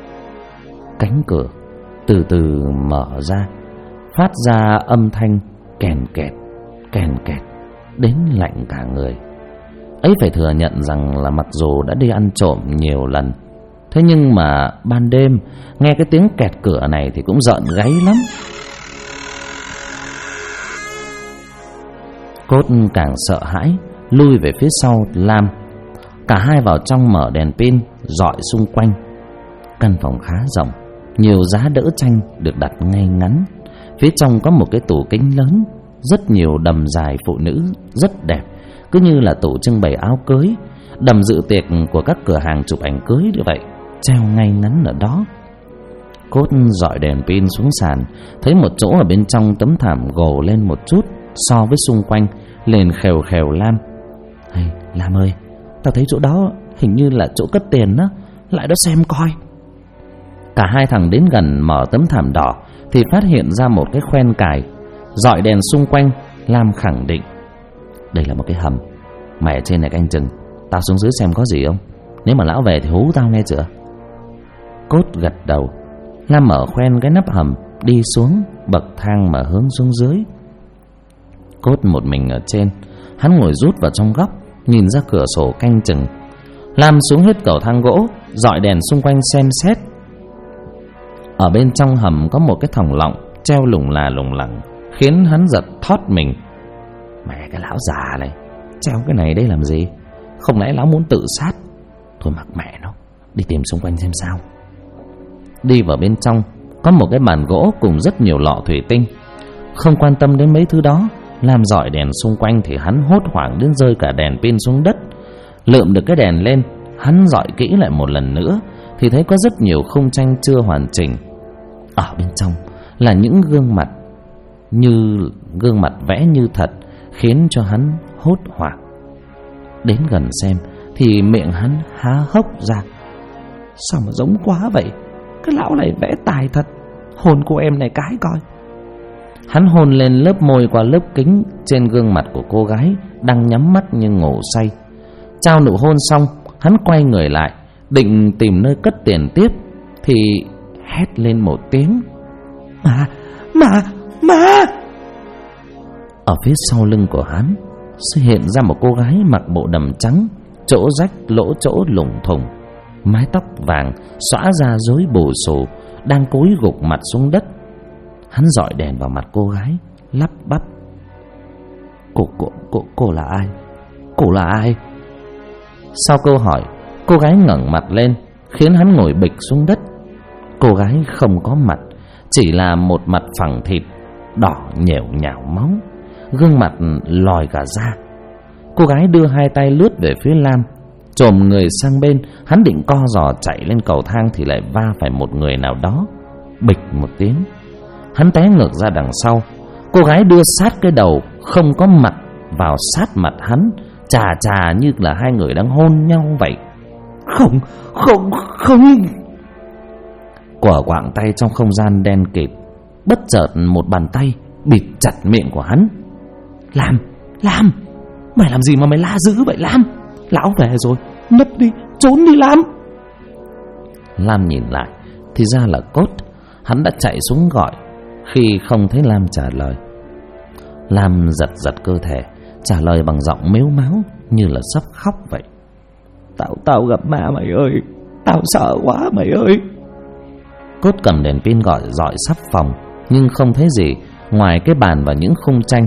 Cánh cửa từ từ mở ra, phát ra âm thanh kèn kẹt, đến lạnh cả người. Ấy phải thừa nhận rằng là mặc dù đã đi ăn trộm nhiều lần, thế nhưng mà ban đêm nghe cái tiếng kẹt cửa này thì cũng rợn gáy lắm. Cốt càng sợ hãi, lui về phía sau Lam. Cả hai vào trong mở đèn pin rọi xung quanh. Căn phòng khá rộng, nhiều giá đỡ tranh được đặt ngay ngắn. Phía trong có một cái tủ kính lớn, rất nhiều đầm dài phụ nữ rất đẹp, cứ như là tủ trưng bày áo cưới, đầm dự tiệc của các cửa hàng chụp ảnh cưới như vậy, treo ngay ngắn ở đó. Cốt dọi đèn pin xuống sàn, thấy một chỗ ở bên trong tấm thảm gồ lên một chút so với xung quanh, liền khèo khèo Lam: Hey, Lam ơi, tao thấy chỗ đó hình như là chỗ cất tiền đó, lại đó xem coi. Cả hai thằng đến gần mở tấm thảm đỏ thì phát hiện ra một cái khoen cài. Dọi đèn xung quanh, Lam khẳng định: Đây là một cái hầm. Mày ở trên này canh chừng, tao xuống dưới xem có gì không. Nếu mà lão về thì hú tao nghe chưa? Cốt gật đầu. Lam mở khoen cái nắp hầm, đi xuống bậc thang mà hướng xuống dưới. Cốt một mình ở trên, hắn ngồi rút vào trong góc, nhìn ra cửa sổ canh chừng. Lam xuống hết cầu thang gỗ, dọi đèn xung quanh xem xét. Ở bên trong hầm có một cái thòng lọng treo lủng lẳng, khiến hắn giật thót mình. Mẹ cái lão già này, treo cái này đây làm gì? Không lẽ lão muốn tự sát? Thôi mặc mẹ nó, đi tìm xung quanh xem sao. Đi vào bên trong, có một cái bàn gỗ cùng rất nhiều lọ thủy tinh. Không quan tâm đến mấy thứ đó, Lam dọi đèn xung quanh thì hắn hốt hoảng đến rơi cả đèn pin xuống đất. Lượm được cái đèn lên, hắn dọi kỹ lại một lần nữa thì thấy có rất nhiều khung tranh chưa hoàn chỉnh. Ở bên trong là những gương mặt vẽ như thật, khiến cho hắn hốt hoảng. Đến gần xem thì miệng hắn há hốc ra. Sao mà giống quá vậy? Cái lão này vẽ tài thật. Hôn cô em này cái coi. Hắn hôn lên lớp môi qua lớp kính trên gương mặt của cô gái đang nhắm mắt như ngủ say. Trao nụ hôn xong, hắn quay người lại định tìm nơi cất tiền tiếp thì hét lên một tiếng: Mà! Ở phía sau lưng của hắn xuất hiện ra một cô gái mặc bộ đầm trắng, chỗ rách lỗ chỗ lủng thủng, mái tóc vàng xõa ra rối bù xù, đang cúi gục mặt xuống đất. Hắn dọi đèn vào mặt cô gái, lắp bắp: Cô là ai? Cô là ai? Sau câu hỏi, cô gái ngẩng mặt lên, khiến hắn ngồi bịch xuống đất. Cô gái không có mặt, chỉ là một mặt phẳng thịt, đỏ nhèo nhào máu, gương mặt lòi cả da. Cô gái đưa hai tay lướt về phía Lam, chồm người sang bên. Hắn định co giò chạy lên cầu thang thì lại va phải một người nào đó. Bịch một tiếng, hắn té ngược ra đằng sau. Cô gái đưa sát cái đầu không có mặt vào sát mặt hắn, chà chà như là hai người đang hôn nhau vậy. Không. Quả quạng tay trong không gian đen kịt. Bất chợt một bàn tay bịt chặt miệng của hắn. Lam, mày làm gì mà mày la dữ vậy Lam? Lão về rồi, nấp đi, trốn đi Lam. Lam nhìn lại thì ra là Cốt. Hắn đã chạy xuống gọi. Khi không thấy Lam trả lời, Lam giật cơ thể, trả lời bằng giọng mếu máo như là sắp khóc vậy. Tao gặp ma mày ơi, tao sợ quá mày ơi. Cốt cầm đèn pin gọi dọi khắp phòng, nhưng không thấy gì ngoài cái bàn và những khung tranh.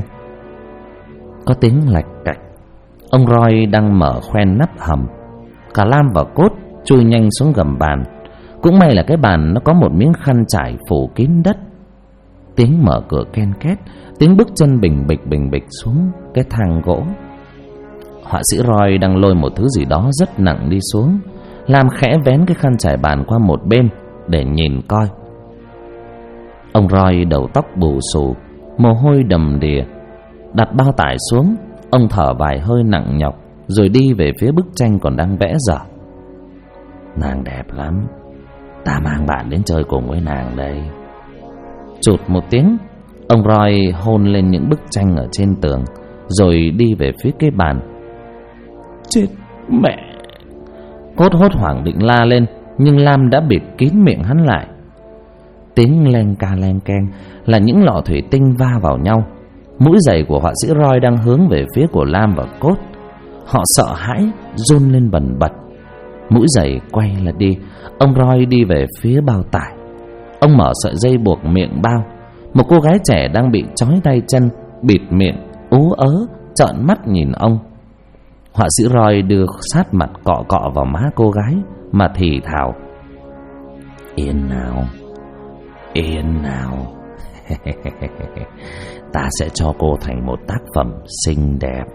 Có tiếng lạch cạch. Ông Roy đang mở khoen nắp hầm. Cả Lam và Cốt chui nhanh xuống gầm bàn. Cũng may là cái bàn nó có một miếng khăn trải phủ kín đất. Tiếng mở cửa ken két, tiếng bước chân bình bịch xuống cái thang gỗ. Họa sĩ Roy đang lôi một thứ gì đó rất nặng đi xuống. Lam khẽ vén cái khăn trải bàn qua một bên để nhìn coi. Ông Roy đầu tóc bù xù, mồ hôi đầm đìa. Đặt bao tải xuống, ông thở vài hơi nặng nhọc, rồi đi về phía bức tranh còn đang vẽ dở. Nàng đẹp lắm, ta mang bạn đến chơi cùng với nàng đây. Chụt một tiếng, ông Roy hôn lên những bức tranh ở trên tường, rồi đi về phía cái bàn. Chết mẹ! Cốt hốt hoảng định la lên, nhưng Lam đã bịt kín miệng hắn lại. Tiếng len ca len keng là những lọ thủy tinh va vào nhau. Mũi giày của họa sĩ Roy đang hướng về phía của Lam và Cốt. Họ sợ hãi, run lên bần bật. Mũi giày quay là đi. Ông Roy đi về phía bao tải. Ông mở sợi dây buộc miệng bao. Một cô gái trẻ đang bị trói tay chân, bịt miệng, ú ớ, trợn mắt nhìn ông. Họa sĩ Roy đưa sát mặt cọ vào má cô gái mà thì thào: Yên nào ta sẽ cho cô thành một tác phẩm xinh đẹp.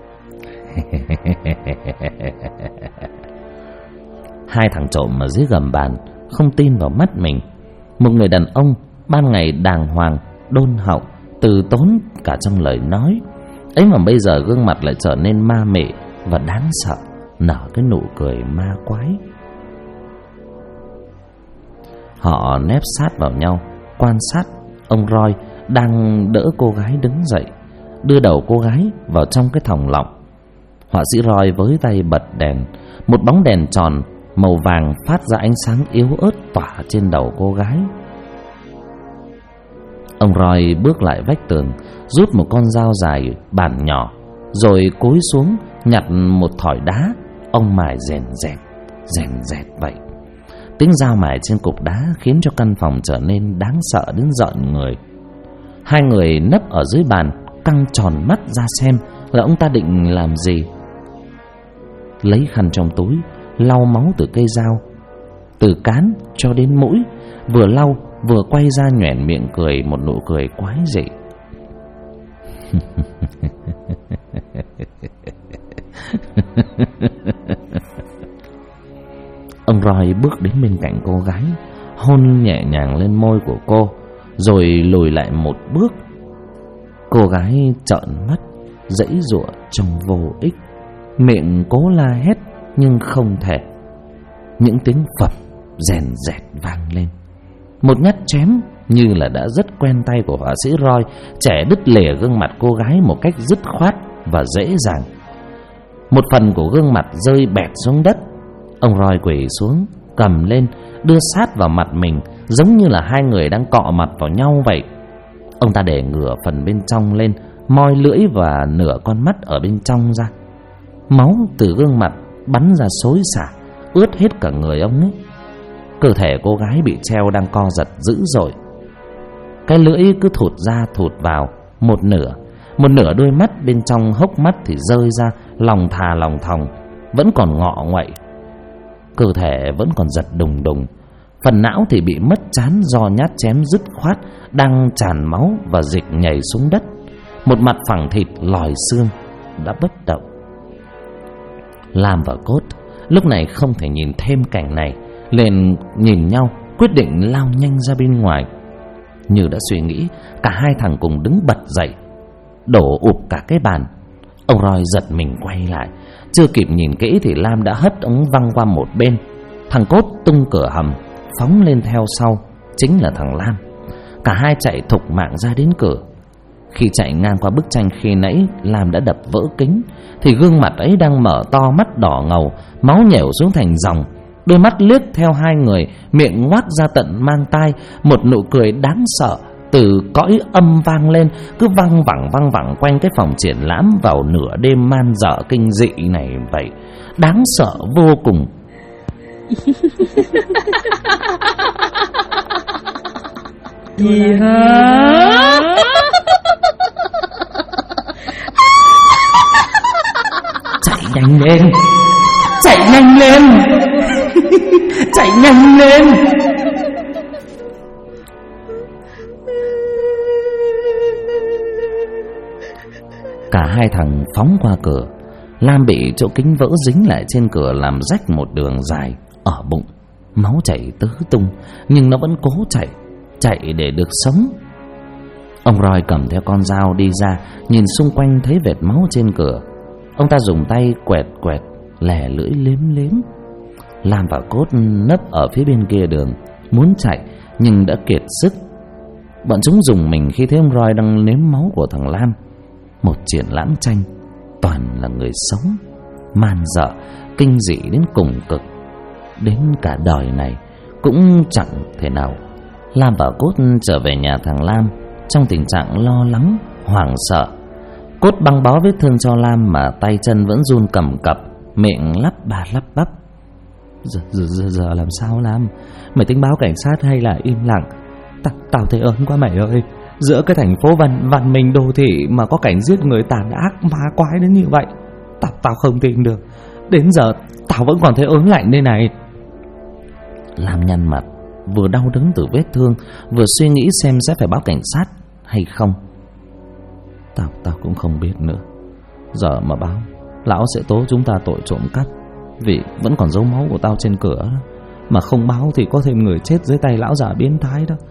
Hai thằng trộm ở dưới gầm bàn không tin vào mắt mình. Một người đàn ông ban ngày đàng hoàng, đôn hậu, từ tốn cả trong lời nói ấy mà bây giờ gương mặt lại trở nên ma mị và đáng sợ, nở cái nụ cười ma quái. Họ nép sát vào nhau, quan sát. Ông Roy đang đỡ cô gái đứng dậy, đưa đầu cô gái vào trong cái thòng lọng. Họa sĩ Roy với tay bật đèn. Một bóng đèn tròn màu vàng phát ra ánh sáng yếu ớt tỏa trên đầu cô gái. Ông Roy bước lại vách tường, rút một con dao dài bản nhỏ, rồi cúi xuống nhặt một thỏi đá. Ông mài rèn rẹt vậy. Tiếng dao mài trên cục đá khiến cho căn phòng trở nên đáng sợ đến rợn người. Hai người nấp ở dưới bàn, căng tròn mắt ra xem là ông ta định làm gì. Lấy khăn trong túi, lau máu từ cây dao, từ cán cho đến mũi. Vừa lau vừa quay ra nhoẻn miệng cười một nụ cười quái dị. Ông Roy bước đến bên cạnh cô gái, hôn nhẹ nhàng lên môi của cô, rồi lùi lại một bước. Cô gái trợn mắt, giãy giụa trong vô ích, miệng cố la hét nhưng không thể. Những tiếng phập rèn rẹt vang lên. Một nhát chém như là đã rất quen tay của họa sĩ Roy, chẻ đứt lìa gương mặt cô gái một cách dứt khoát và dễ dàng. Một phần của gương mặt rơi bẹt xuống đất. Ông Roy quỳ xuống, cầm lên, đưa sát vào mặt mình, giống như là hai người đang cọ mặt vào nhau vậy. Ông ta để ngửa phần bên trong lên, moi lưỡi và nửa con mắt ở bên trong ra. Máu từ gương mặt bắn ra xối xả, ướt hết cả người ông ấy. Cơ thể cô gái bị treo đang co giật dữ dội. Cái lưỡi cứ thụt ra thụt vào một nửa, Một nửa đôi mắt bên trong hốc mắt thì rơi ra, lòng thà lòng thòng, vẫn còn ngọ nguậy. Cơ thể vẫn còn giật đùng đùng. Phần não thì bị mất trán do nhát chém dứt khoát, đang tràn máu và dịch nhảy xuống đất. Một mặt phẳng thịt lòi xương đã bất động. Lam và Cốt lúc này không thể nhìn thêm cảnh này, liền nhìn nhau quyết định lao nhanh ra bên ngoài. Như đã suy nghĩ, cả hai thằng cùng đứng bật dậy, đổ ụp cả cái bàn. Ông Roy giật mình quay lại, chưa kịp nhìn kỹ thì Lam đã hất ống văng qua một bên. Thằng Cốt tung cửa hầm phóng lên theo sau, chính là thằng Lam. Cả hai chạy thục mạng ra đến cửa. Khi chạy ngang qua bức tranh khi nãy Lam đã đập vỡ kính, thì gương mặt ấy đang mở to, mắt đỏ ngầu, máu nhểu xuống thành dòng. Đôi mắt liếc theo hai người, miệng ngoác ra tận mang tai, một nụ cười đáng sợ từ cõi âm vang lên, cứ văng vẳng quanh cái phòng triển lãm vào nửa đêm man dợ kinh dị này vậy. Đáng sợ vô cùng. Gì hả? Chạy nhanh lên, chạy nhanh lên, chạy nhanh lên. Cả hai thằng phóng qua cửa. Lam bị chỗ kính vỡ dính lại trên cửa làm rách một đường dài ở bụng, máu chảy tứ tung, nhưng nó vẫn cố chạy để được sống. Ông Roy cầm theo con dao đi ra, nhìn xung quanh thấy vệt máu trên cửa. Ông ta dùng tay quẹt lè lưỡi liếm. Lam và Cốt nấp ở phía bên kia đường, muốn chạy nhưng đã kiệt sức. Bọn chúng rùng mình khi thấy ông Roy đang nếm máu của thằng Lam. Một triển lãm tranh toàn là người sống, man dợ, kinh dị đến cùng cực. Đến cả đời này cũng chẳng thể nào. Lam và Cốt trở về nhà thằng Lam trong tình trạng lo lắng, hoảng sợ. Cốt băng bó vết thương cho Lam mà tay chân vẫn run cầm cập, miệng lắp ba lắp bắp. Giờ làm sao Lam? Mày tính báo cảnh sát hay là im lặng? Tao thấy ớn quá mày ơi. Giữa cái thành phố văn minh đô thị mà có cảnh giết người tàn ác ma quái đến như vậy, tao không tin được. Đến giờ tao vẫn còn thấy ớn lạnh đây này. Lam nhăn mặt, vừa đau đớn từ vết thương, vừa suy nghĩ xem sẽ phải báo cảnh sát hay không. Tao cũng không biết nữa. Giờ mà báo, lão sẽ tố chúng ta tội trộm cắp, vì vẫn còn dấu máu của tao trên cửa đó. Mà không báo thì có thêm người chết dưới tay lão già biến thái đó.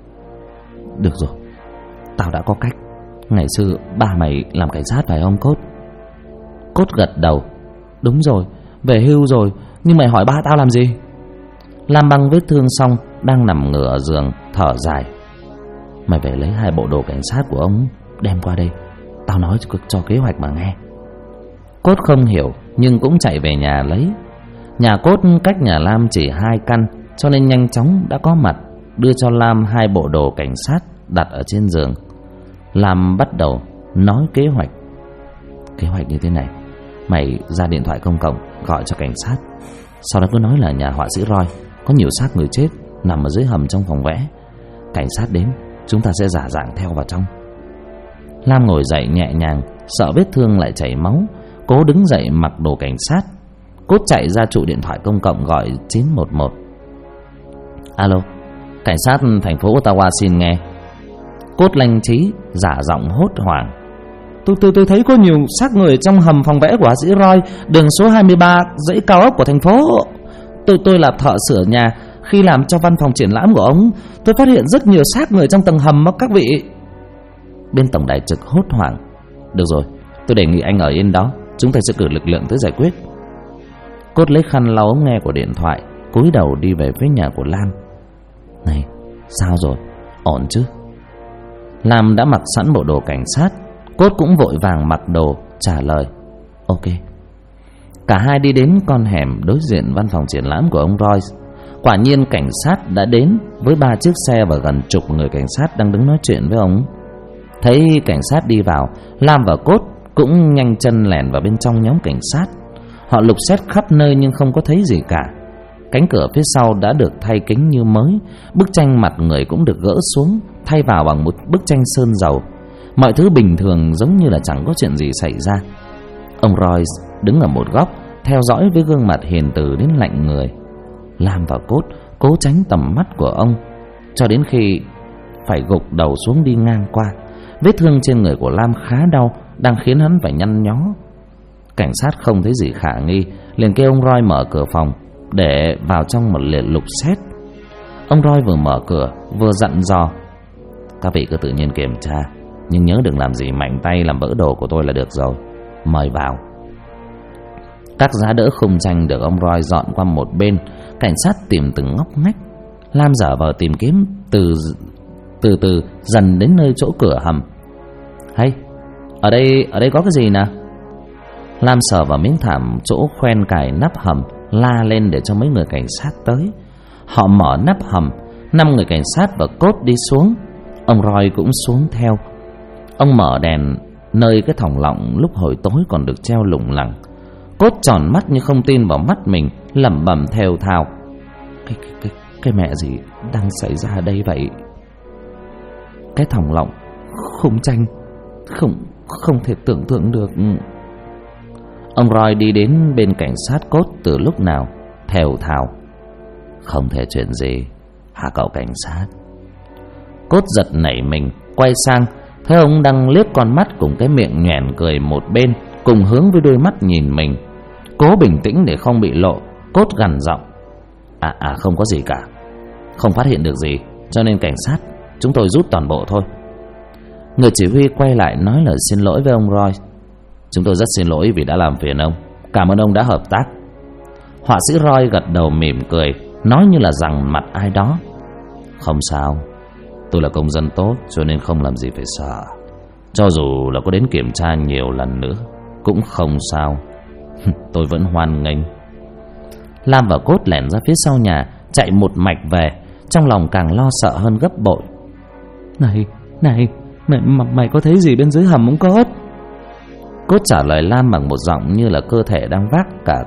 Được rồi, tao đã có cách. Ngày xưa ba mày làm cảnh sát phải không Cốt? Cốt gật đầu. Đúng rồi, về hưu rồi, nhưng mày hỏi ba tao làm gì? Lam băng vết thương xong, đang nằm ngửa ở giường thở dài. Mày về lấy 2 bộ đồ cảnh sát của ông, đem qua đây, tao nói cho kế hoạch mà nghe. Cốt không hiểu nhưng cũng chạy về nhà lấy. Nhà Cốt cách nhà Lam chỉ 2 căn, cho nên nhanh chóng đã có mặt, đưa cho Lam 2 bộ đồ cảnh sát đặt ở trên giường. Lam bắt đầu nói kế hoạch. Kế hoạch như thế này: mày ra điện thoại công cộng gọi cho cảnh sát, sau đó cứ nói là nhà họa sĩ Roy có nhiều xác người chết nằm ở dưới hầm trong phòng vẽ. Cảnh sát đến, chúng ta sẽ giả dạng theo vào trong. Lam ngồi dậy nhẹ nhàng, sợ vết thương lại chảy máu, cố đứng dậy mặc đồ cảnh sát. Cốt chạy ra trụ điện thoại công cộng gọi 911. Alo, cảnh sát thành phố Ottawa xin nghe. Cốt lanh trí, giả giọng hốt hoảng. Tôi thấy có nhiều xác người trong hầm phòng vẽ của họa sĩ Roy, đường số 23, dãy cao ốc của thành phố. Tôi là thợ sửa nhà, khi làm cho văn phòng triển lãm của ông, tôi phát hiện rất nhiều xác người trong tầng hầm các vị. Bên tổng đài trực hốt hoảng. Được rồi, tôi đề nghị anh ở yên đó, chúng ta sẽ cử lực lượng tới giải quyết. Cốt lấy khăn lau ống nghe của điện thoại, cúi đầu đi về phía nhà của Lam. Này, sao rồi? Ổn chứ? Lam đã mặc sẵn bộ đồ cảnh sát. Cốt cũng vội vàng mặc đồ trả lời ok. Cả hai đi đến con hẻm đối diện văn phòng triển lãm của ông Royce. Quả nhiên cảnh sát đã đến với 3 chiếc xe và gần chục người cảnh sát đang đứng nói chuyện với ông. Thấy cảnh sát đi vào, Lam và Cốt cũng nhanh chân lẻn vào bên trong nhóm cảnh sát. Họ lục xét khắp nơi nhưng không có thấy gì cả. Cánh cửa phía sau đã được thay kính như mới, bức tranh mặt người cũng được gỡ xuống, thay vào bằng một bức tranh sơn dầu. Mọi thứ bình thường giống như là chẳng có chuyện gì xảy ra. Ông Royce đứng ở một góc theo dõi với gương mặt hiền từ đến lạnh người. Lam và Cốt cố tránh tầm mắt của ông cho đến khi phải gục đầu xuống đi ngang qua. Vết thương trên người của Lam khá đau, đang khiến hắn phải nhăn nhó. Cảnh sát không thấy gì khả nghi, liền kêu ông Roy mở cửa phòng để vào trong một lượt lục xét. Ông Roy vừa mở cửa vừa dặn dò: các vị cứ tự nhiên kiểm tra, nhưng nhớ đừng làm gì mạnh tay làm vỡ đồ của tôi là được rồi. Mời vào. Các giá đỡ khung tranh được ông Roy dọn qua một bên. Cảnh sát tìm từng ngóc ngách. Lam giả vờ tìm kiếm, từ từ dần đến nơi chỗ cửa hầm. Hay, ở đây có cái gì nè? Lam sờ vào miếng thảm chỗ khoen cài nắp hầm, la lên để cho mấy người cảnh sát tới. Họ mở nắp hầm. 5 người cảnh sát và Cốt đi xuống. Ông Roy cũng xuống theo. Ông mở đèn nơi cái thòng lọng lúc hồi tối còn được treo lủng lẳng. Cốt tròn mắt như không tin vào mắt mình, lẩm bẩm thều thào: cái mẹ gì đang xảy ra ở đây vậy? Cái thòng lọng, khung tranh, không thể tưởng tượng được. Ông Roy đi đến bên cảnh sát Cốt từ lúc nào, thều thào: không thể chuyện gì hả cậu cảnh sát? Cốt giật nảy mình, quay sang thấy ông đang liếc con mắt cùng cái miệng nhoẻn cười một bên, cùng hướng với đôi mắt nhìn mình. Cố bình tĩnh để không bị lộ, Cốt gằn giọng: không có gì cả, không phát hiện được gì, cho nên cảnh sát chúng tôi rút toàn bộ thôi. Người chỉ huy quay lại nói lời xin lỗi với ông Roy: chúng tôi rất xin lỗi vì đã làm phiền ông, cảm ơn ông đã hợp tác. Họa sĩ Roy gật đầu mỉm cười, nói như là rằng mặt ai đó: không sao, tôi là công dân tốt cho nên không làm gì phải sợ. Cho dù là có đến kiểm tra nhiều lần nữa cũng không sao. Tôi vẫn hoan nghênh. Lam và Cốt lẻn ra phía sau nhà, chạy một mạch về, trong lòng càng lo sợ hơn gấp bội. Này, mày có thấy gì bên dưới hầm không Cốt? Cốt trả lời Lam bằng một giọng như là cơ thể đang vác cả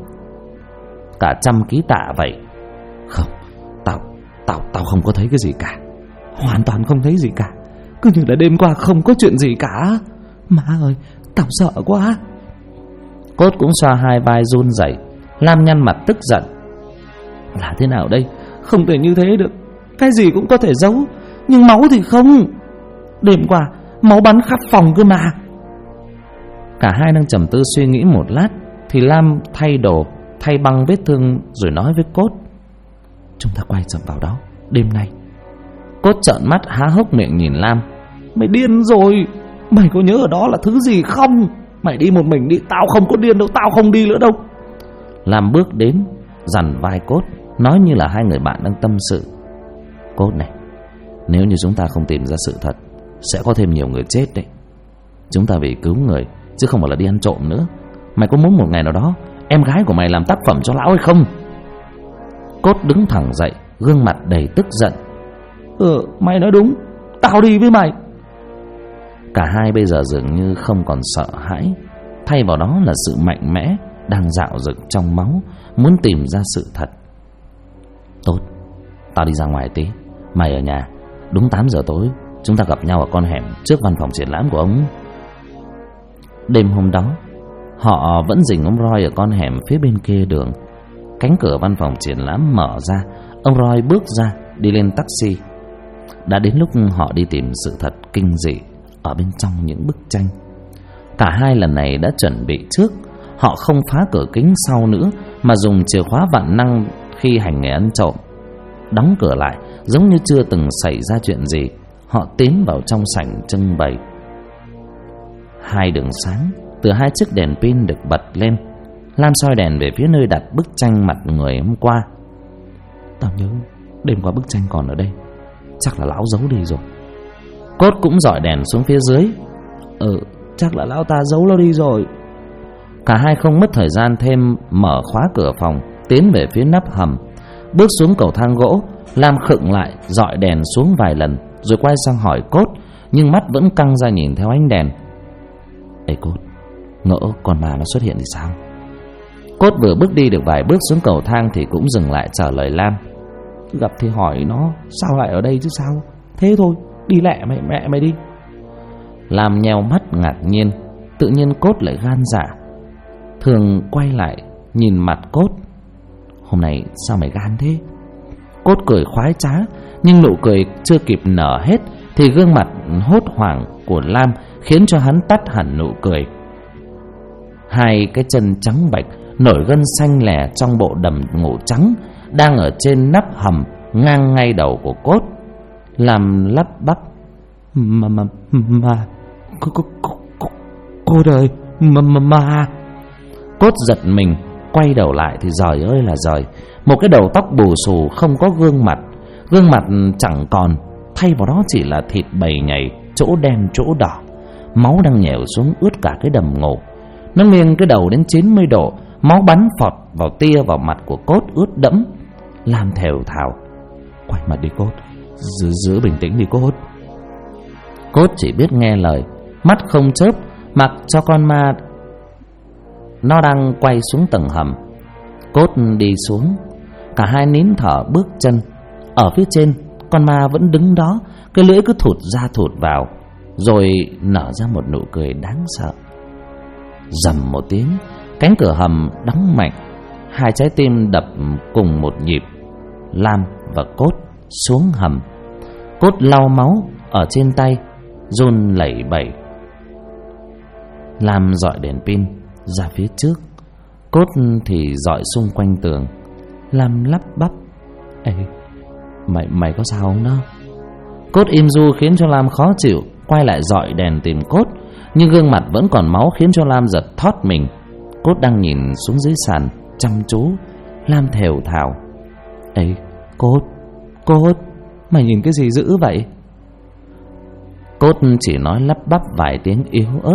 100 ký tạ vậy. Không, tao không có thấy cái gì cả, hoàn toàn không thấy gì cả, cứ như là đêm qua không có chuyện gì cả. Má ơi, tao sợ quá. Cốt cũng xoa hai vai run rẩy. Lam nhăn mặt tức giận: là thế nào đây? Không thể như thế được. Cái gì cũng có thể giấu, nhưng máu thì không. Đêm qua máu bắn khắp phòng cơ mà. Cả hai đang trầm tư suy nghĩ một lát thì Lam thay đồ, thay băng vết thương rồi nói với Cốt: chúng ta quay trở vào đó đêm nay. Cốt trợn mắt há hốc miệng nhìn Lam: mày điên rồi, mày có nhớ ở đó là thứ gì không? Mày đi một mình đi, tao không có điên đâu, tao không đi nữa đâu. Lam bước đến dằn vai Cốt, nói như là hai người bạn đang tâm sự: Cốt này, nếu như chúng ta không tìm ra sự thật sẽ có thêm nhiều người chết đấy. Chúng ta vì cứu người chứ không phải là đi ăn trộm nữa. Mày có muốn một ngày nào đó em gái của mày làm tác phẩm cho lão hay không? Cốt đứng thẳng dậy, gương mặt đầy tức giận: mày nói đúng, tao đi với mày. Cả hai bây giờ dường như không còn sợ hãi, thay vào đó là sự mạnh mẽ đang dạo dực trong máu, muốn tìm ra sự thật. Tốt, tao đi ra ngoài tí, mày ở nhà. Đúng 8 giờ tối chúng ta gặp nhau ở con hẻm trước văn phòng triển lãm của ông. Đêm hôm đó họ vẫn dình ông Roy ở con hẻm phía bên kia đường. Cánh cửa văn phòng triển lãm mở ra, ông Roy bước ra, đi lên taxi. Đã đến lúc họ đi tìm sự thật kinh dị ở bên trong những bức tranh. Cả hai lần này đã chuẩn bị trước. Họ không phá cửa kính sau nữa, mà dùng chìa khóa vạn năng khi hành nghề ăn trộm. Đóng cửa lại giống như chưa từng xảy ra chuyện gì. Họ tiến vào trong sảnh trưng bày. 2 đường sáng từ 2 chiếc đèn pin được bật lên. Lam soi đèn về phía nơi đặt bức tranh mặt người hôm qua. Tao nhớ đêm qua bức tranh còn ở đây, chắc là lão giấu đi rồi. Cốt cũng dọi đèn xuống phía dưới. Chắc là lão ta giấu nó đi rồi. Cả hai không mất thời gian thêm, mở khóa cửa phòng, tiến về phía nắp hầm. Bước xuống cầu thang gỗ, Lam khựng lại, dọi đèn xuống vài lần, rồi quay sang hỏi Cốt, nhưng mắt vẫn căng ra nhìn theo ánh đèn. Ê Cốt, ngỡ con ma nó xuất hiện thì sao? Cốt vừa bước đi được vài bước xuống cầu thang thì cũng dừng lại trả lời Lam: gặp thì hỏi nó, sao lại ở đây chứ sao? Thế thôi, đi lẹ mẹ mày đi. Lam nheo mắt ngạc nhiên. Tự nhiên Cốt lại gan dạ. Thường quay lại nhìn mặt Cốt. Hôm nay sao mày gan thế? Cốt cười khoái trá, nhưng nụ cười chưa kịp nở hết thì gương mặt hốt hoảng của Lam khiến cho hắn tắt hẳn nụ cười. Hai cái chân trắng bạch nổi gân xanh lẻ trong bộ đầm ngủ trắng đang ở trên nắp hầm ngang ngay đầu của Cốt. Lam lắp bắp: mà Cốt ơi, mà. Cốt giật mình, quay đầu lại thì giời ơi là giời, một cái đầu tóc bù xù không có gương mặt. Gương mặt chẳng còn, thay vào đó chỉ là thịt bầy nhầy, chỗ đen chỗ đỏ. Máu đang nhèo xuống ướt cả cái đầm ngủ. Nó nghiêng cái đầu đến 90 độ, máu bắn phọt vào tia vào mặt của Cốt ướt đẫm. Lam thều thào: quay mặt đi Cốt, giữ bình tĩnh đi Cốt. Cốt chỉ biết nghe lời, mắt không chớp, mặc cho con ma nó đang quay xuống tầng hầm. Cốt đi xuống, cả hai nín thở bước chân. Ở phía trên, con ma vẫn đứng đó, cái lưỡi cứ thụt ra thụt vào, rồi nở ra một nụ cười đáng sợ. Rầm một tiếng, cánh cửa hầm đóng mạnh. Hai trái tim đập cùng một nhịp. Lam và Cốt xuống hầm. Cốt lau máu ở trên tay, run lẩy bẩy. Lam dọi đèn pin ra phía trước, Cốt thì dọi xung quanh tường. Lam lắp bắp: ê, mày có sao không đó? Cốt im ru khiến cho Lam khó chịu, quay lại dọi đèn tìm Cốt, nhưng gương mặt vẫn còn máu khiến cho Lam giật thót mình. Cốt đang nhìn xuống dưới sàn chăm chú. Lam thều thào: ê, Cốt, mày nhìn cái gì dữ vậy? Cốt chỉ nói lắp bắp vài tiếng yếu ớt: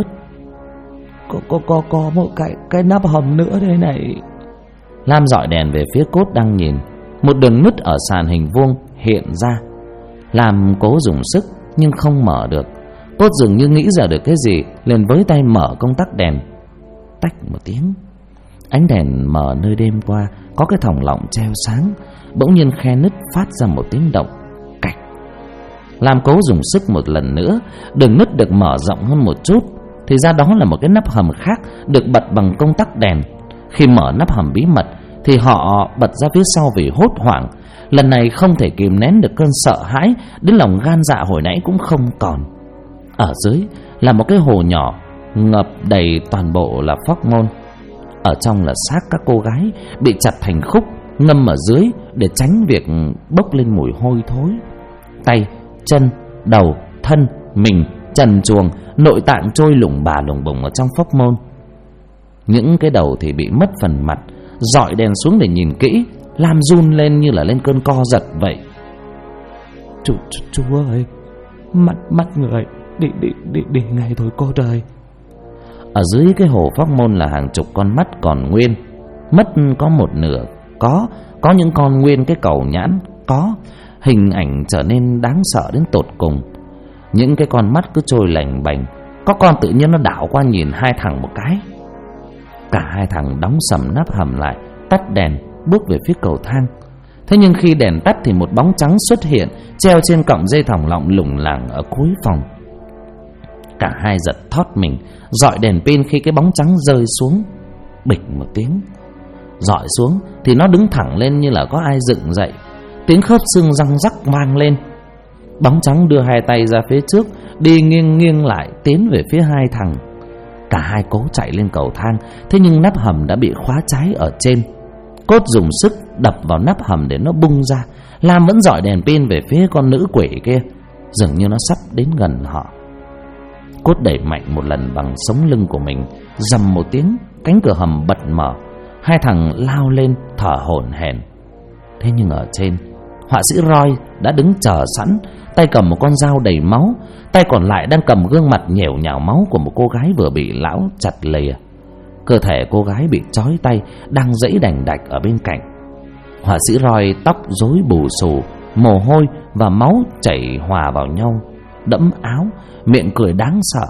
Có một cái nắp hầm nữa đây này. Lam dọi đèn về phía Cốt đang nhìn. Một đường nứt ở sàn hình vuông hiện ra. Lam cố dùng sức nhưng không mở được. Cốt dường như nghĩ ra được cái gì, liền với tay mở công tắc đèn. Tách một tiếng, ánh đèn mờ nơi đêm qua có cái thòng lọng treo sáng bỗng nhiên khe nứt phát ra một tiếng động cạch. Lam cố dùng sức một lần nữa, đường nứt được mở rộng hơn một chút, thì ra đó là một cái nắp hầm khác được bật bằng công tắc đèn. Khi mở nắp hầm bí mật thì họ bật ra phía sau vì hốt hoảng. Lần này không thể kìm nén được cơn sợ hãi, đến lòng gan dạ hồi nãy cũng không còn. Ở dưới là một cái hồ nhỏ ngập đầy toàn bộ là phóc môn. Ở trong là xác các cô gái bị chặt thành khúc, ngâm ở dưới để tránh việc bốc lên mùi hôi thối. Tay, chân, đầu, thân, mình trần truồng, nội tạng trôi lủng bùng ở trong phóc môn. Những cái đầu thì bị mất phần mặt. Dọi đèn xuống để nhìn kỹ, Lam run lên như là lên cơn co giật vậy. Chú ơi, mắt người đi ngay thôi cô ơi. Ở dưới cái hồ phóc môn là hàng chục con mắt còn nguyên, mất có một nửa. Có những con nguyên cái cầu nhãn, có hình ảnh trở nên đáng sợ đến tột cùng. Những cái con mắt cứ trôi lành bành. Có con tự nhiên nó đảo qua nhìn hai thằng một cái. Cả hai thằng đóng sầm nắp hầm lại, tắt đèn, bước về phía cầu thang. Thế nhưng khi đèn tắt thì một bóng trắng xuất hiện, treo trên cọng dây thòng lọng lủng lẳng ở cuối phòng. Cả hai giật thót mình, dọi đèn pin khi cái bóng trắng rơi xuống. Bịch một tiếng, dọi xuống thì nó đứng thẳng lên như là có ai dựng dậy. Tiếng khớp xương răng rắc vang lên. Bóng trắng đưa hai tay ra phía trước, đi nghiêng lại tiến về phía hai thằng. Cả hai cố chạy lên cầu thang, thế nhưng nắp hầm đã bị khóa trái ở trên. Cốt dùng sức đập vào nắp hầm để nó bung ra. Lam vẫn dọi đèn pin về phía con nữ quỷ kia, dường như nó sắp đến gần họ. Cốt đẩy mạnh một lần bằng sống lưng của mình. Rầm một tiếng, cánh cửa hầm bật mở. Hai thằng lao lên thở hổn hển. Thế nhưng ở trên, họa sĩ Roy đã đứng chờ sẵn, tay cầm một con dao đầy máu, tay còn lại đang cầm gương mặt nhèo nhào máu của một cô gái vừa bị lão chặt lìa. Cơ thể cô gái bị trói tay đang giãy đành đạch ở bên cạnh. Họa sĩ Roy tóc rối bù xù, mồ hôi và máu chảy hòa vào nhau, đẫm áo, miệng cười đáng sợ.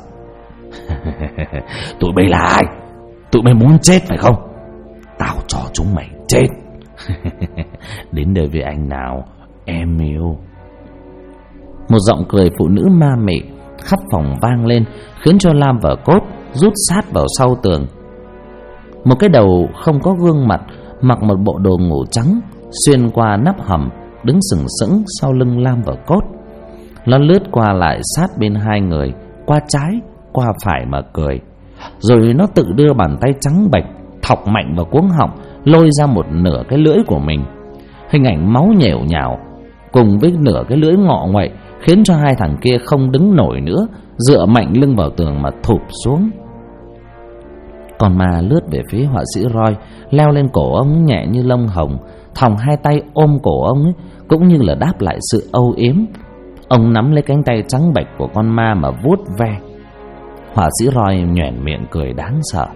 Tụi bay là ai? Tụi bay muốn chết phải không? Tao cho chúng mày chết. Đến đây với anh nào, em yêu. Một giọng cười phụ nữ ma mị khắp phòng vang lên, khiến cho Lam và Cốt rút sát vào sau tường. Một cái đầu không có gương mặt, mặc một bộ đồ ngủ trắng, xuyên qua nắp hầm, đứng sừng sững sau lưng Lam và Cốt. Nó lướt qua lại sát bên hai người, qua trái qua phải mà cười. Rồi nó tự đưa bàn tay trắng bệch thọc mạnh vào cuống họng, lôi ra một nửa cái lưỡi của mình. Hình ảnh máu nhểu nhào cùng với nửa cái lưỡi ngọ nguậy khiến cho hai thằng kia không đứng nổi nữa, dựa mạnh lưng vào tường mà thụp xuống. Con ma lướt về phía họa sĩ Roy, leo lên cổ ông nhẹ như lông hồng, thòng hai tay ôm cổ ông ấy, cũng như là đáp lại sự âu yếm. Ông nắm lấy cánh tay trắng bệch của con ma mà vuốt ve. Họa sĩ Roy nhoẻn miệng cười đáng sợ.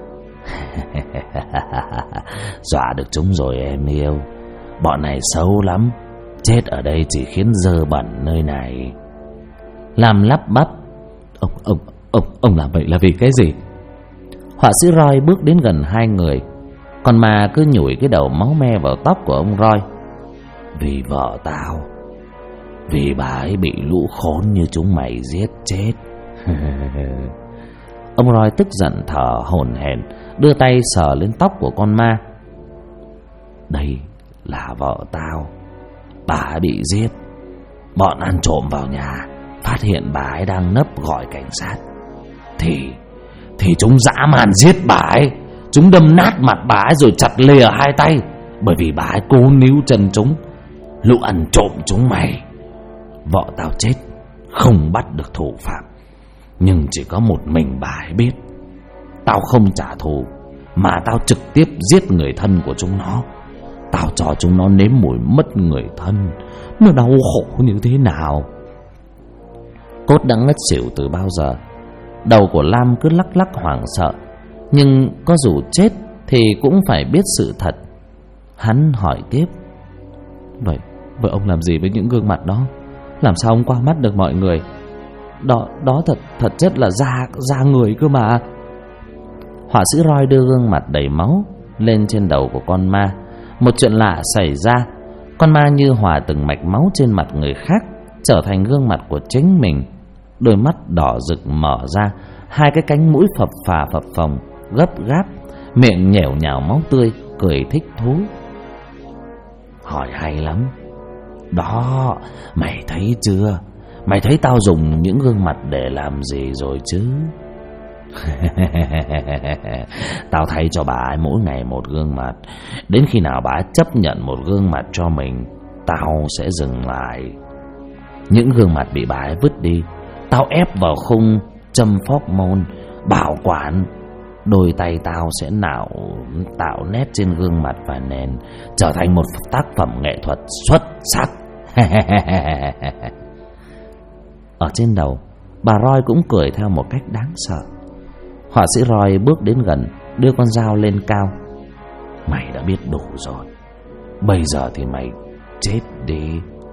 Dọa được chúng rồi em yêu. Bọn này xấu lắm, chết ở đây chỉ khiến dơ bẩn nơi này. Lam lắp bắp. Ông làm vậy là vì cái gì? Họa sĩ Roy bước đến gần hai người. Con ma cứ nhủi cái đầu máu me vào tóc của ông Roy. Vì vợ tao, vì bà ấy bị lũ khốn như chúng mày giết chết. Ông Roy tức giận thở hổn hển, đưa tay sờ lên tóc của con ma. Đây là vợ tao, bà ấy bị giết. Bọn ăn trộm vào nhà, phát hiện bà ấy đang nấp gọi cảnh sát, thì chúng dã man giết bà ấy. Chúng đâm nát mặt bà ấy rồi chặt lìa hai tay, bởi vì bà ấy cố níu chân chúng. Lũ ăn trộm chúng mày. Vợ tao chết, không bắt được thủ phạm, nhưng chỉ có một mình bà ấy biết. Tao không trả thù, mà tao trực tiếp giết người thân của chúng nó. Tao cho chúng nó nếm mùi mất người thân, nó đau khổ như thế nào. Cốt đã ngất xỉu từ bao giờ. Đầu của Lam cứ lắc lắc hoảng sợ, nhưng có dù chết thì cũng phải biết sự thật. Hắn hỏi tiếp. Vậy ông làm gì với những gương mặt đó? Làm sao ông qua mắt được mọi người? Đó thật chất là da người cơ mà. Họa sĩ Roy đưa gương mặt đầy máu lên trên đầu của con ma. Một chuyện lạ xảy ra. Con ma như hòa từng mạch máu trên mặt người khác, trở thành gương mặt của chính mình. Đôi mắt đỏ rực mở ra, hai cái cánh mũi phập phà phập phồng, gấp gáp, miệng nhẻo nhào máu tươi, cười thích thú. Hỏi hay lắm. Đó, mày thấy chưa? Mày thấy tao dùng những gương mặt để làm gì rồi chứ? Tao thay cho bà ấy mỗi ngày một gương mặt. Đến khi nào bà ấy chấp nhận một gương mặt cho mình, tao sẽ dừng lại. Những gương mặt bị bà ấy vứt đi, tao ép vào khung châm phóc môn, bảo quản. Đôi tay tao sẽ tạo nét trên gương mặt và nền, trở thành một tác phẩm nghệ thuật xuất sắc. Ở trên đầu, bà Roy cũng cười theo một cách đáng sợ. Họa sĩ Roy bước đến gần, đưa con dao lên cao. Mày đã biết đủ rồi, bây giờ thì mày chết đi.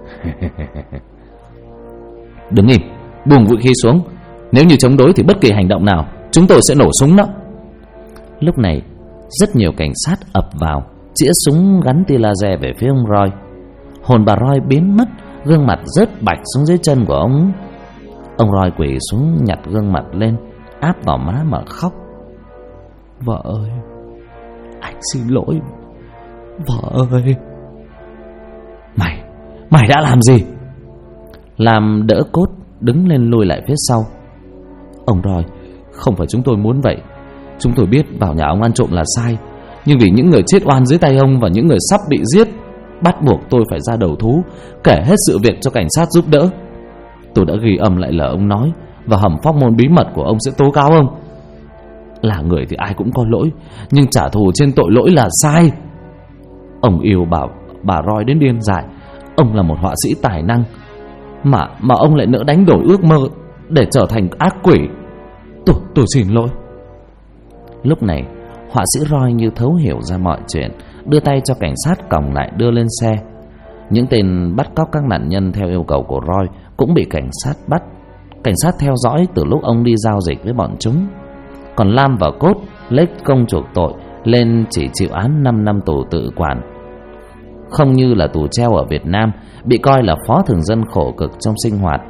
Đứng im, buông vũ khí xuống. Nếu như chống đối thì bất kỳ hành động nào, chúng tôi sẽ nổ súng đó. Lúc này rất nhiều cảnh sát ập vào, chĩa súng gắn tia laser về phía ông Roy. Hồn bà Roy biến mất, gương mặt rớt bạch xuống dưới chân của ông. Ông Roy quỳ xuống nhặt gương mặt lên, áp vào má mà khóc. Vợ ơi, anh xin lỗi. Vợ ơi. Mày đã làm gì? Làm đỡ Cốt đứng lên lùi lại phía sau. Ông Roy, không phải chúng tôi muốn vậy. Chúng tôi biết vào nhà ông ăn trộm là sai, nhưng vì những người chết oan dưới tay ông và những người sắp bị giết, bắt buộc tôi phải ra đầu thú, kể hết sự việc cho cảnh sát giúp đỡ. Tôi đã ghi âm lại lời ông nói, và hầm phóc môn bí mật của ông sẽ tố cáo ông. Là người thì ai cũng có lỗi, nhưng trả thù trên tội lỗi là sai. Ông yêu bà Roy đến điên dại. Ông là một họa sĩ tài năng, mà ông lại nỡ đánh đổi ước mơ để trở thành ác quỷ. Tôi xin lỗi. Lúc này họa sĩ Roy như thấu hiểu ra mọi chuyện, đưa tay cho cảnh sát còng lại đưa lên xe. Những tên bắt cóc các nạn nhân theo yêu cầu của Roy cũng bị cảnh sát bắt. Cảnh sát theo dõi từ lúc ông đi giao dịch với bọn chúng. Còn Lam và Cốt lấy công chuộc tội lên chỉ chịu án 5 năm tù tự quản. Không như là tù treo ở Việt Nam, bị coi là phó thường dân khổ cực trong sinh hoạt.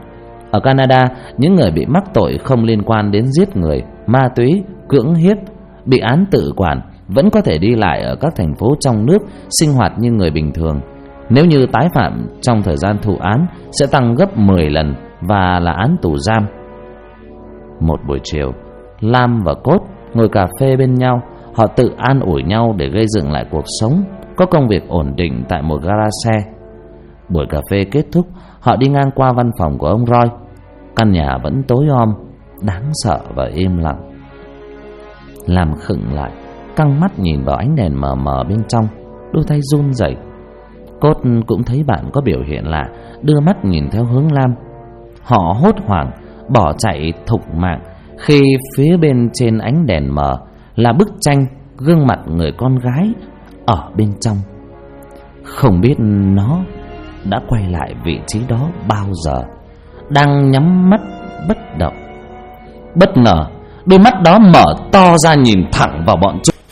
Ở Canada, những người bị mắc tội không liên quan đến giết người, ma túy, cưỡng hiếp, bị án tự quản vẫn có thể đi lại ở các thành phố trong nước, sinh hoạt như người bình thường. Nếu như tái phạm trong thời gian thụ án sẽ tăng gấp 10 lần và là án tù giam. Một buổi chiều, Lam và Cốt ngồi cà phê bên nhau. Họ tự an ủi nhau để gây dựng lại cuộc sống, có công việc ổn định tại một gara xe. Buổi cà phê kết thúc, họ đi ngang qua văn phòng của ông Roy. Căn nhà vẫn tối om, đáng sợ và im lặng. Lam khựng lại, căng mắt nhìn vào ánh đèn mờ mờ bên trong, đôi tay run rẩy. Cốt cũng thấy bạn có biểu hiện lạ, đưa mắt nhìn theo hướng Lam. Họ hốt hoảng bỏ chạy thục mạng khi phía bên trên ánh đèn mờ là bức tranh gương mặt người con gái ở bên trong. Không biết nó đã quay lại vị trí đó bao giờ, đang nhắm mắt bất động. Bất ngờ, đôi mắt đó mở to ra nhìn thẳng vào bọn chúng.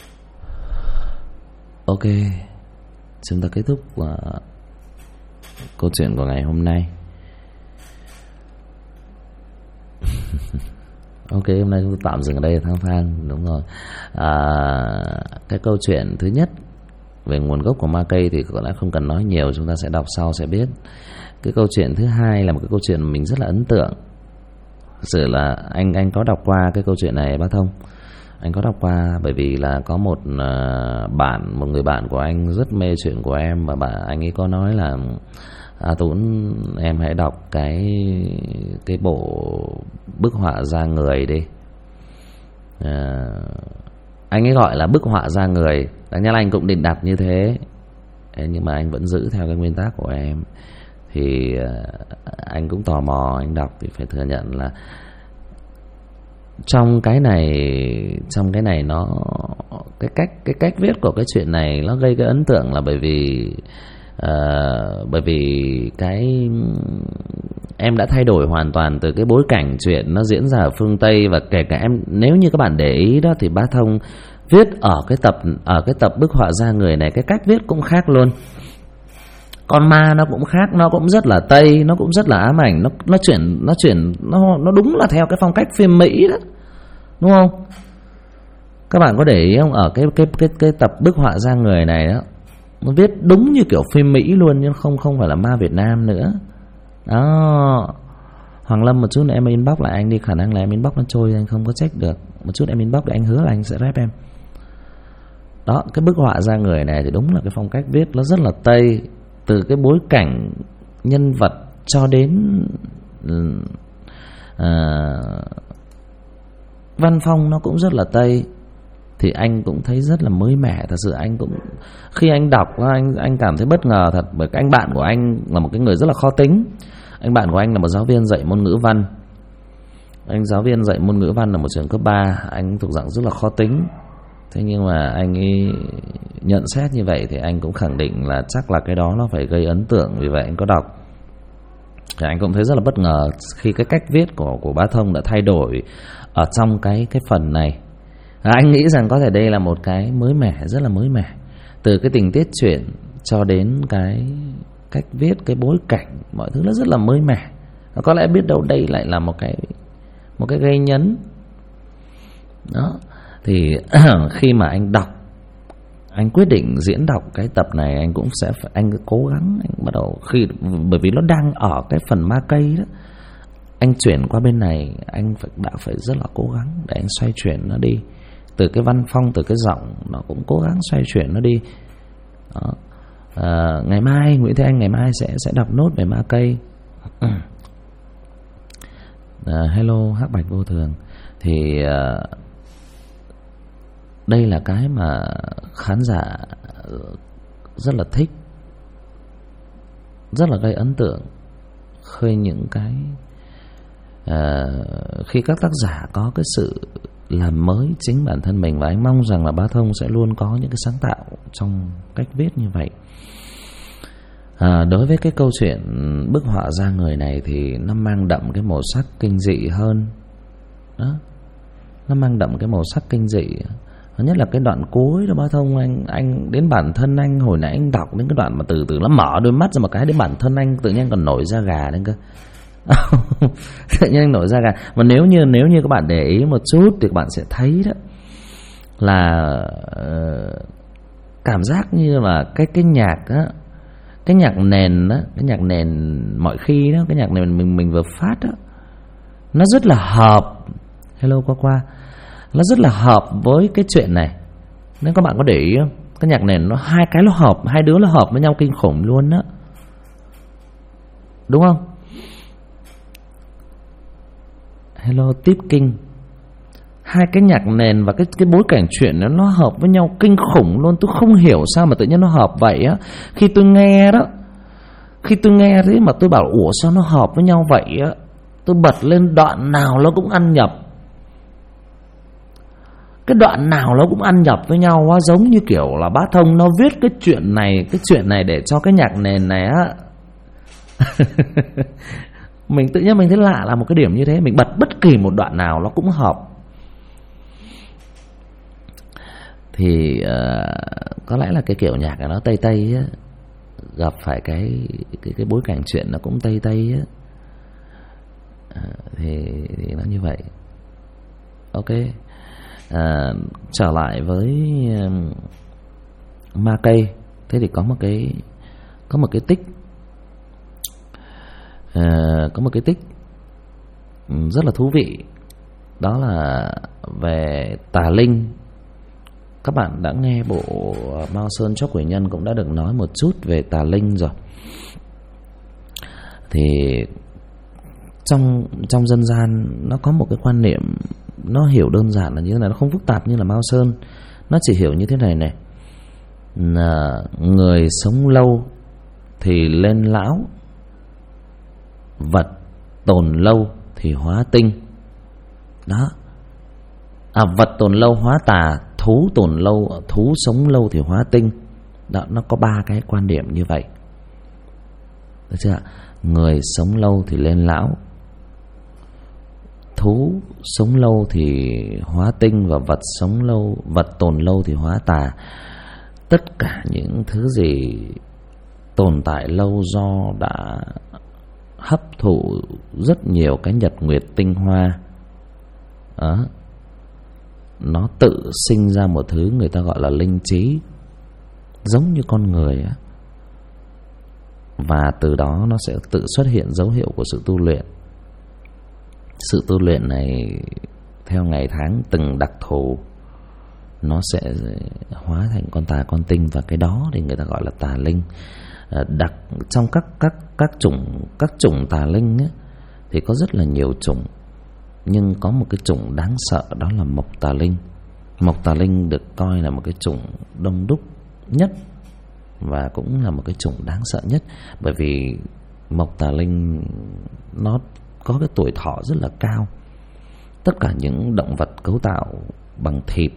Ok, chúng ta kết thúc câu chuyện của ngày hôm nay. Ok, hôm nay chúng ta tạm dừng ở đây Thang Phan. Đúng rồi. Cái câu chuyện thứ nhất về nguồn gốc của ma cây thì có lẽ không cần nói nhiều, chúng ta sẽ đọc sau sẽ biết. Cái câu chuyện thứ hai là một cái câu chuyện mà mình rất là ấn tượng. Thực sự là anh có đọc qua cái câu chuyện này Bá Thông. Anh có đọc qua bởi vì là có một người bạn của anh rất mê chuyện của em, và anh ấy có nói là Tuấn, em hãy đọc cái bộ bức họa da người đi. Anh ấy gọi là bức họa da người. Đáng nhẽ là anh cũng định đặt như thế, nhưng mà anh vẫn giữ theo cái nguyên tắc của em. Thì anh cũng tò mò anh đọc, thì phải thừa nhận là trong cái này nó cái cách viết của cái chuyện này nó gây cái ấn tượng là bởi vì cái em đã thay đổi hoàn toàn từ cái bối cảnh chuyện nó diễn ra ở phương Tây, và kể cả em, nếu như các bạn để ý đó, thì Bá Thông viết ở cái tập bức họa da người này, cái cách viết cũng khác luôn. Con ma nó cũng khác, nó cũng rất là Tây, nó cũng rất là ám ảnh, nó đúng là theo cái phong cách phim Mỹ đó, đúng không? Các bạn có để ý không, ở cái tập bức họa da người này đó, nó viết đúng như kiểu phim Mỹ luôn, nhưng không phải là ma Việt Nam nữa. Đó. Hoàng Lâm, một chút nữa em inbox lại anh đi, khả năng là em inbox nó trôi anh không có check được. Một chút em inbox để anh hứa là anh sẽ rep em. Đó, cái bức họa da người này thì đúng là cái phong cách viết nó rất là Tây, từ cái bối cảnh nhân vật cho đến văn phong nó cũng rất là Tây. Thì anh cũng thấy rất là mới mẻ. Thật sự anh cũng, khi anh đọc anh cảm thấy bất ngờ thật. Bởi anh bạn của anh là một cái người rất là khó tính. Anh bạn của anh là một giáo viên dạy môn ngữ văn. Anh giáo viên dạy môn ngữ văn ở một trường cấp 3. Anh thuộc dạng rất là khó tính. Thế nhưng mà anh ấy nhận xét như vậy thì anh cũng khẳng định là chắc là cái đó nó phải gây ấn tượng. Vì vậy anh có đọc thì anh cũng thấy rất là bất ngờ khi cái cách viết của Bá Thông đã thay đổi ở trong cái phần này. Anh nghĩ rằng có thể đây là một cái mới mẻ, rất là mới mẻ. Từ cái tình tiết truyện cho đến cái cách viết, cái bối cảnh, mọi thứ nó rất là mới mẻ. Có lẽ biết đâu đây lại là một cái gây nhấn. Đó. Thì khi mà anh đọc, anh quyết định diễn đọc cái tập này, anh cũng sẽ anh cố gắng, anh bắt đầu bởi vì nó đang ở cái phần ma cây đó, anh chuyển qua bên này, anh đã phải rất là cố gắng để anh xoay chuyển nó đi. Từ cái văn phong, từ cái giọng, nó cũng cố gắng xoay chuyển nó đi. Đó. Ngày mai Nguyễn Thế Anh ngày mai sẽ đọc nốt về ma cây. Hello Hắc Bạch Vô Thường. Thì đây là cái mà khán giả rất là thích, rất là gây ấn tượng. Khi những cái khi các tác giả có cái sự làm mới chính bản thân mình, và anh mong rằng là Bá Thông sẽ luôn có những cái sáng tạo trong cách viết như vậy. Đối với cái câu chuyện bức họa da người này thì nó mang đậm cái màu sắc kinh dị hơn. Đó, nó mang đậm cái màu sắc kinh dị. Nhất là cái đoạn cuối đó Bá Thông, anh đến bản thân anh hồi nãy anh đọc đến cái đoạn mà từ từ nó mở đôi mắt ra một cái, đến bản thân anh tự nhiên còn nổi da gà lên cơ. Tự nhiên nổi da gà. Mà nếu như các bạn để ý một chút thì các bạn sẽ thấy đó là cảm giác như là cái nhạc đó, cái nhạc nền đó, cái nhạc nền mọi khi đó, cái nhạc nền mình vừa phát đó, nó rất là hợp. Hello qua nó rất là hợp với cái chuyện này. Nên các bạn có để ý không? Cái nhạc nền nó hai cái nó hợp, hai đứa nó hợp với nhau kinh khủng luôn đó, đúng không? Hello Tiếp Kinh. Hai cái nhạc nền và cái bối cảnh chuyện nó hợp với nhau kinh khủng luôn. Tôi không hiểu sao mà tự nhiên nó hợp vậy á. Khi tôi nghe thế mà tôi bảo ủa sao nó hợp với nhau vậy á. Tôi bật lên đoạn nào nó cũng ăn nhập. Cái đoạn nào nó cũng ăn nhập với nhau á, giống như kiểu là Bá Thông nó viết cái chuyện này để cho cái nhạc nền này á. Mình tự nhiên mình thấy lạ là một cái điểm như thế. Mình bật bất kỳ một đoạn nào nó cũng hợp. Thì có lẽ là cái kiểu nhạc này nó Tây Tây á, gặp phải cái bối cảnh chuyện nó cũng Tây Tây á, thì nó như vậy. Ok, trở lại với Ma Cây. Thế thì có một cái tích, có một cái tích rất là thú vị. Đó là về tà linh. Các bạn đã nghe bộ Mao Sơn Chóc Quỷ Nhân cũng đã được nói một chút về tà linh rồi. Thì trong dân gian nó có một cái quan niệm, nó hiểu đơn giản là như thế này, nó không phức tạp như là Mao Sơn. Nó chỉ hiểu như thế này này, là người sống lâu thì lên lão, vật tồn lâu thì hóa tinh. Đó. Vật tồn lâu hóa tà, thú tồn lâu, thú sống lâu thì hóa tinh. Đó, nó có ba cái quan điểm như vậy. Được chưa? Người sống lâu thì lên lão, thú sống lâu thì hóa tinh, và vật tồn lâu thì hóa tà. Tất cả những thứ gì tồn tại lâu do đã hấp thụ rất nhiều cái nhật nguyệt tinh hoa đó, nó tự sinh ra một thứ người ta gọi là linh trí, giống như con người á. Và từ đó nó sẽ tự xuất hiện dấu hiệu của sự tu luyện. Sự tu luyện này theo ngày tháng từng đặc thù, nó sẽ hóa thành con tà con tinh, và cái đó thì người ta gọi là tà linh. Trong các chủng tà linh ấy, thì có rất là nhiều chủng, nhưng có một cái chủng đáng sợ, đó là mộc tà linh. Mộc tà linh được coi là một cái chủng đông đúc nhất, và cũng là một cái chủng đáng sợ nhất, bởi vì mộc tà linh nó có cái tuổi thọ rất là cao. Tất cả những động vật cấu tạo bằng thịt,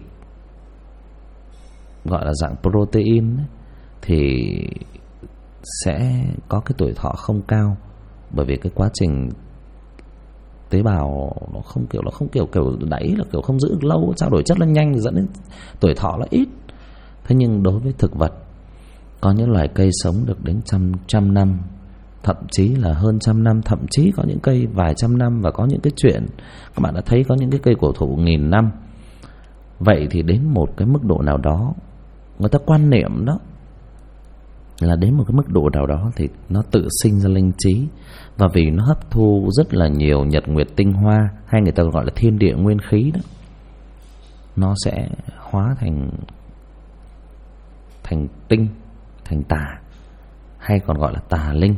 gọi là dạng protein ấy, thì sẽ có cái tuổi thọ không cao, bởi vì cái quá trình tế bào nó không kiểu đẩy, là kiểu không giữ được lâu, trao đổi chất nó nhanh, dẫn đến tuổi thọ nó ít. Thế nhưng đối với thực vật, có những loài cây sống được đến trăm năm, thậm chí là hơn trăm năm, thậm chí có những cây vài trăm năm, và có những cái chuyện các bạn đã thấy có những cái cây cổ thụ 1000 năm. Vậy thì đến một cái mức độ nào đó, người ta quan niệm đó là đến một cái mức độ nào đó thì nó tự sinh ra linh trí, và vì nó hấp thu rất là nhiều nhật nguyệt tinh hoa, hay người ta gọi là thiên địa nguyên khí đó, nó sẽ hóa thành tinh, thành tà, hay còn gọi là tà linh.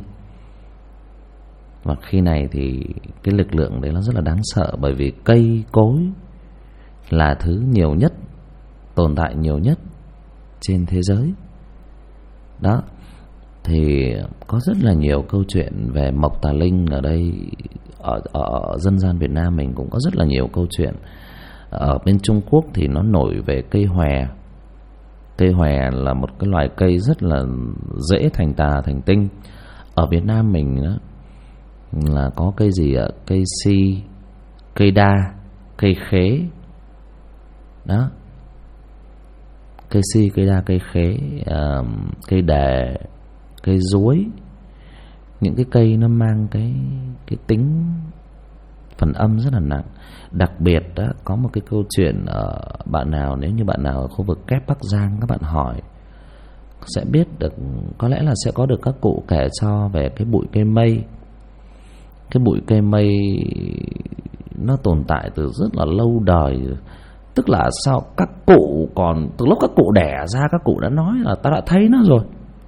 Và khi này thì cái lực lượng đấy nó rất là đáng sợ, bởi vì cây cối là thứ nhiều nhất, tồn tại nhiều nhất trên thế giới. Đó. Thì có rất là nhiều câu chuyện về mộc tà linh ở đây. Ở dân gian Việt Nam mình cũng có rất là nhiều câu chuyện. Ở bên Trung Quốc thì nó nổi về cây hòe. Cây hòe là một cái loài cây rất là dễ thành tà thành tinh. Ở Việt Nam mình đó, là có cây gì ạ? Cây si, cây đa, cây khế. Đó. Cây si, cây đa, cây khế, cây đề, cây dúi. những cái cây nó mang cái tính phần âm rất là nặng. Đặc biệt đó, có một cái câu chuyện ở bạn nào, nếu như bạn nào ở khu vực Kép Bắc Giang, các bạn hỏi sẽ biết được, có lẽ là sẽ có được các cụ kể cho về cái bụi cây mây. Cái bụi cây mây nó tồn tại từ rất là lâu đời, tức là sao các cụ còn từ lúc các cụ đẻ ra, các cụ đã nói là ta đã thấy nó rồi.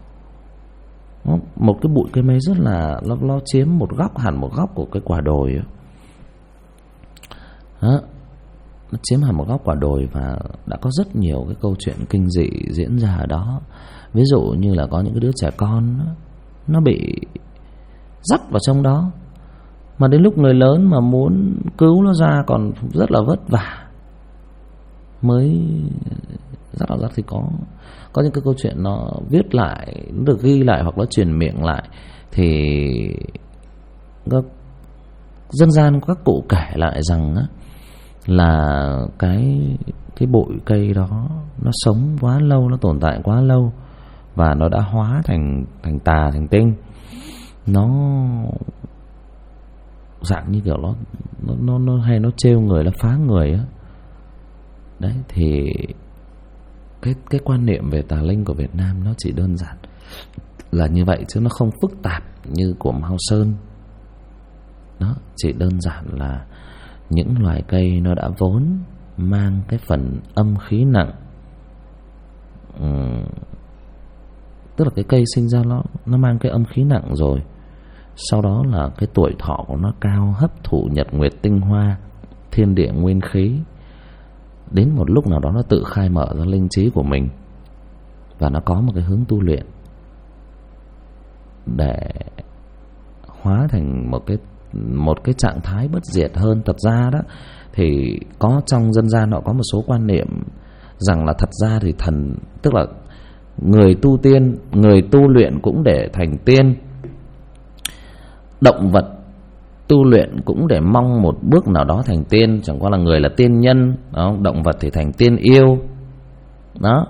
Một cái bụi cây mây rất là nó chiếm một góc, hẳn một góc của cái quả đồi đó. Nó chiếm hẳn một góc quả đồi, và đã có rất nhiều cái câu chuyện kinh dị diễn ra ở đó. Ví dụ như là có những cái đứa trẻ con nó bị dắt vào trong đó, mà đến lúc người lớn mà muốn cứu nó ra còn rất là vất vả mới dắt vào. Thì có những cái câu chuyện nó viết lại, nó được ghi lại hoặc nó truyền miệng lại, thì dân gian các cụ kể lại rằng là cái bụi cây đó nó sống quá lâu, nó tồn tại quá lâu, và nó đã hóa thành tà thành tinh. Nó dạng như kiểu nó hay nó trêu người, nó phá người á. Đấy thì cái quan niệm về tà linh của Việt Nam nó chỉ đơn giản là như vậy, chứ nó không phức tạp như của Mao Sơn. Nó chỉ đơn giản là những loài cây nó đã vốn mang cái phần âm khí nặng. Tức là cái cây sinh ra nó mang cái âm khí nặng rồi, sau đó là cái tuổi thọ của nó cao, hấp thụ nhật nguyệt tinh hoa, thiên địa nguyên khí. Đến một lúc nào đó nó tự khai mở ra linh trí của mình, và nó có một cái hướng tu luyện để hóa thành một cái trạng thái bất diệt hơn. Thật ra đó thì có trong dân gian họ có một số quan niệm rằng là thật ra thì thần, tức là người tu tiên, người tu luyện cũng để thành tiên, động vật tu luyện cũng để mong một bước nào đó thành tiên. Chẳng qua là người là tiên nhân, động vật thì thành tiên yêu đó.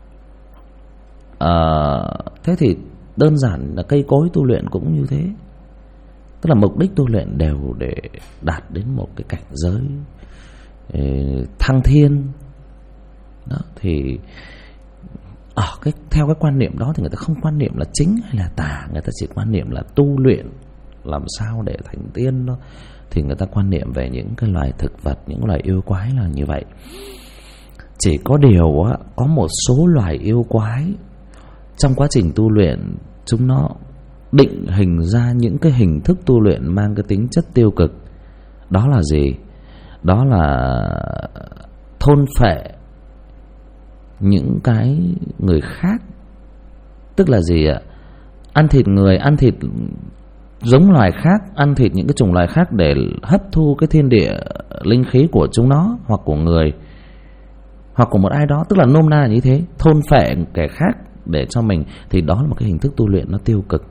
Thế thì đơn giản là cây cối tu luyện cũng như thế. Tức là mục đích tu luyện đều để đạt đến một cái cảnh giới thăng thiên đó. Thì theo cái quan niệm đó thì người ta không quan niệm là chính hay là tà, người ta chỉ quan niệm là tu luyện làm sao để thành tiên đó. Thì người ta quan niệm về những cái loài thực vật, những loài yêu quái là như vậy. Chỉ có điều có một số loài yêu quái trong quá trình tu luyện chúng nó định hình ra những cái hình thức tu luyện mang cái tính chất tiêu cực. Đó là gì? Đó là thôn phệ những cái người khác. Tức là gì ạ? Ăn thịt người, ăn thịt giống loài khác, ăn thịt những cái chủng loài khác để hấp thu cái thiên địa linh khí của chúng nó, hoặc của người, hoặc của một ai đó. Tức là nôm na là như thế, thôn phệ kẻ khác để cho mình. Thì đó là một cái hình thức tu luyện nó tiêu cực.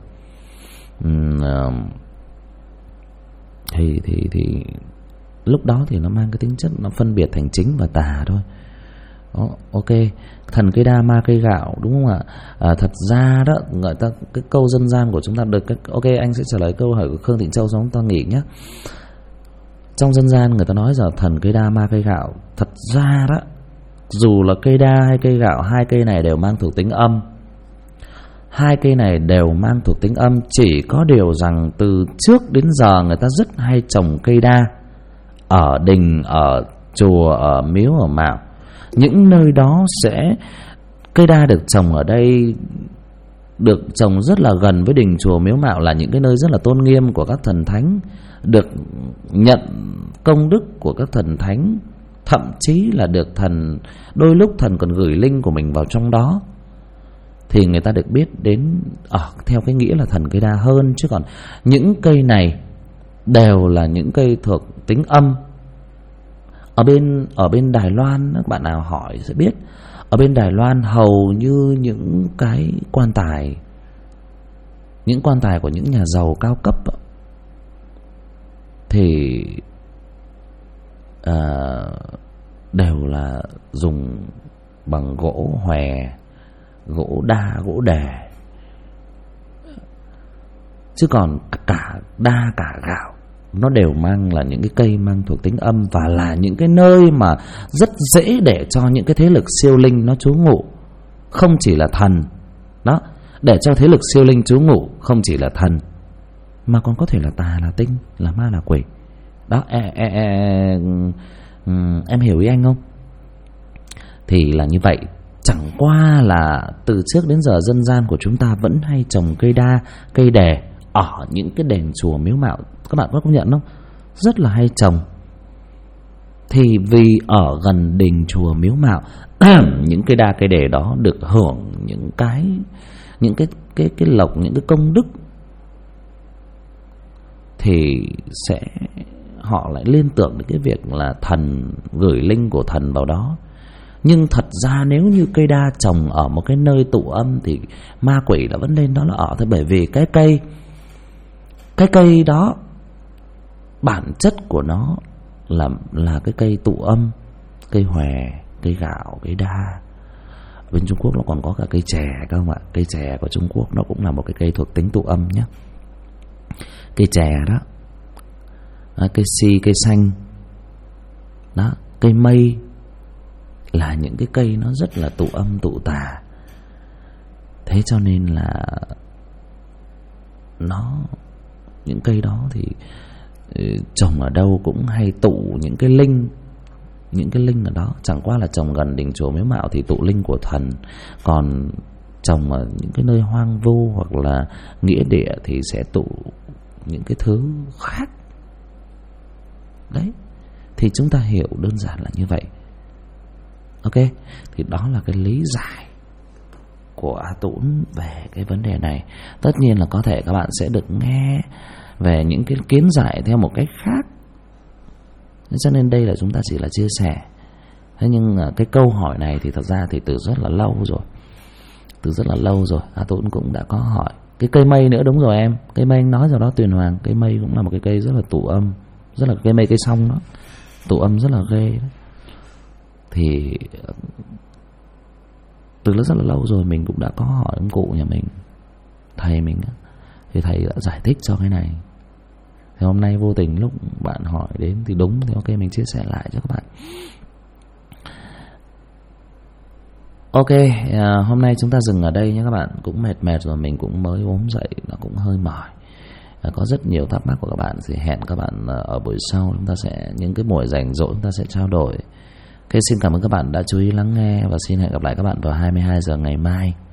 Thì lúc đó thì nó mang cái tính chất nó phân biệt thành chính và tà thôi. Ok, thần cây đa ma cây gạo, đúng không ạ? Thật ra đó, người ta cái câu dân gian của chúng ta được ok, anh sẽ trả lời câu hỏi của Khương Thịnh Châu, xong chúng ta nghỉ nhé. Trong dân gian người ta nói rằng thần cây đa ma cây gạo. Thật ra đó, dù là cây đa hay cây gạo, hai cây này đều mang thuộc tính âm. Hai cây này đều mang thuộc tính âm. Chỉ có điều rằng từ trước đến giờ người ta rất hay trồng cây đa ở đình, ở chùa, ở miếu, ở mạo. Những nơi đó sẽ cây đa được trồng ở đây, được trồng rất là gần với đình chùa miếu mạo, là những cái nơi rất là tôn nghiêm của các thần thánh, được nhận công đức của các thần thánh, thậm chí là được thần, đôi lúc thần còn gửi linh của mình vào trong đó. Thì người ta được biết đến theo cái nghĩa là thần cây đa hơn. Chứ còn những cây này đều là những cây thuộc tính âm. Ở bên Đài Loan, các bạn nào hỏi sẽ biết, ở bên Đài Loan hầu như những cái quan tài, những quan tài của những nhà giàu cao cấp thì đều là dùng bằng gỗ hòe, gỗ đa, gỗ đề. Chứ còn cả đa cả gạo nó đều mang là những cái cây mang thuộc tính âm, và là những cái nơi mà rất dễ để cho những cái thế lực siêu linh nó trú ngụ. Không chỉ là thần đó, để cho thế lực siêu linh trú ngụ không chỉ là thần mà còn có thể là tà, là tinh, là ma, là quỷ. Đó, em hiểu ý anh không? Thì là như vậy. Chẳng qua là từ trước đến giờ dân gian của chúng ta vẫn hay trồng cây đa, cây đề ở những cái đền chùa miếu mạo. Các bạn có công nhận không? Rất là hay trồng. Thì vì ở gần đình chùa miếu mạo, những cây đa cây đề đó được hưởng những cái lộc, những cái công đức, thì họ lại liên tưởng đến cái việc là thần gửi linh của thần vào đó. Nhưng thật ra nếu như cây đa trồng ở một cái nơi tụ âm thì ma quỷ là vẫn lên đó là ở thôi. Bởi vì cái cây đó bản chất của nó là cái cây tụ âm, cây hòe, cây gạo, cây đa. Bên Trung Quốc nó còn có cả cây chè các ông ạ. Cây chè của Trung Quốc nó cũng là một cái cây thuộc tính tụ âm nhé. Cây chè đó, cây si, cây xanh đó, cây mây là những cái cây nó rất là tụ âm tụ tà. Thế cho nên là những cây đó thì trồng ở đâu cũng hay tụ những cái linh ở đó. Chẳng qua là trồng gần đình chùa miếu mạo thì tụ linh của thần, còn trồng ở những cái nơi hoang vu hoặc là nghĩa địa thì sẽ tụ những cái thứ khác. Đấy, thì chúng ta hiểu đơn giản là như vậy. Ok, thì đó là cái lý giải của A Tũng về cái vấn đề này. Tất nhiên là có thể các bạn sẽ được nghe về những cái kiến giải theo một cách khác, cho nên đây là chúng ta chỉ là chia sẻ. Thế nhưng cái câu hỏi này thì thật ra thì từ rất là lâu rồi A Tũng cũng đã có hỏi. Cái cây mây nữa, đúng rồi em, cây mây anh nói rồi đó Tuyền Hoàng. Cây mây cũng là một cái cây rất là tụ âm, rất là cây mây cây song đó, tụ âm rất là ghê đó. Thì từ rất là lâu rồi mình cũng đã có hỏi ông cụ nhà mình, thầy mình, thì thầy đã giải thích cho cái này. Thì hôm nay vô tình lúc bạn hỏi đến thì đúng, thì ok mình chia sẻ lại cho các bạn. Ok, hôm nay chúng ta dừng ở đây nhé các bạn. Cũng mệt rồi, mình cũng mới ốm dậy, nó cũng hơi mỏi. Có rất nhiều thắc mắc của các bạn thì hẹn các bạn ở buổi sau, chúng ta sẽ những cái buổi rảnh rỗi chúng ta sẽ trao đổi. Ok, xin cảm ơn các bạn đã chú ý lắng nghe và xin hẹn gặp lại các bạn vào 22 giờ ngày mai.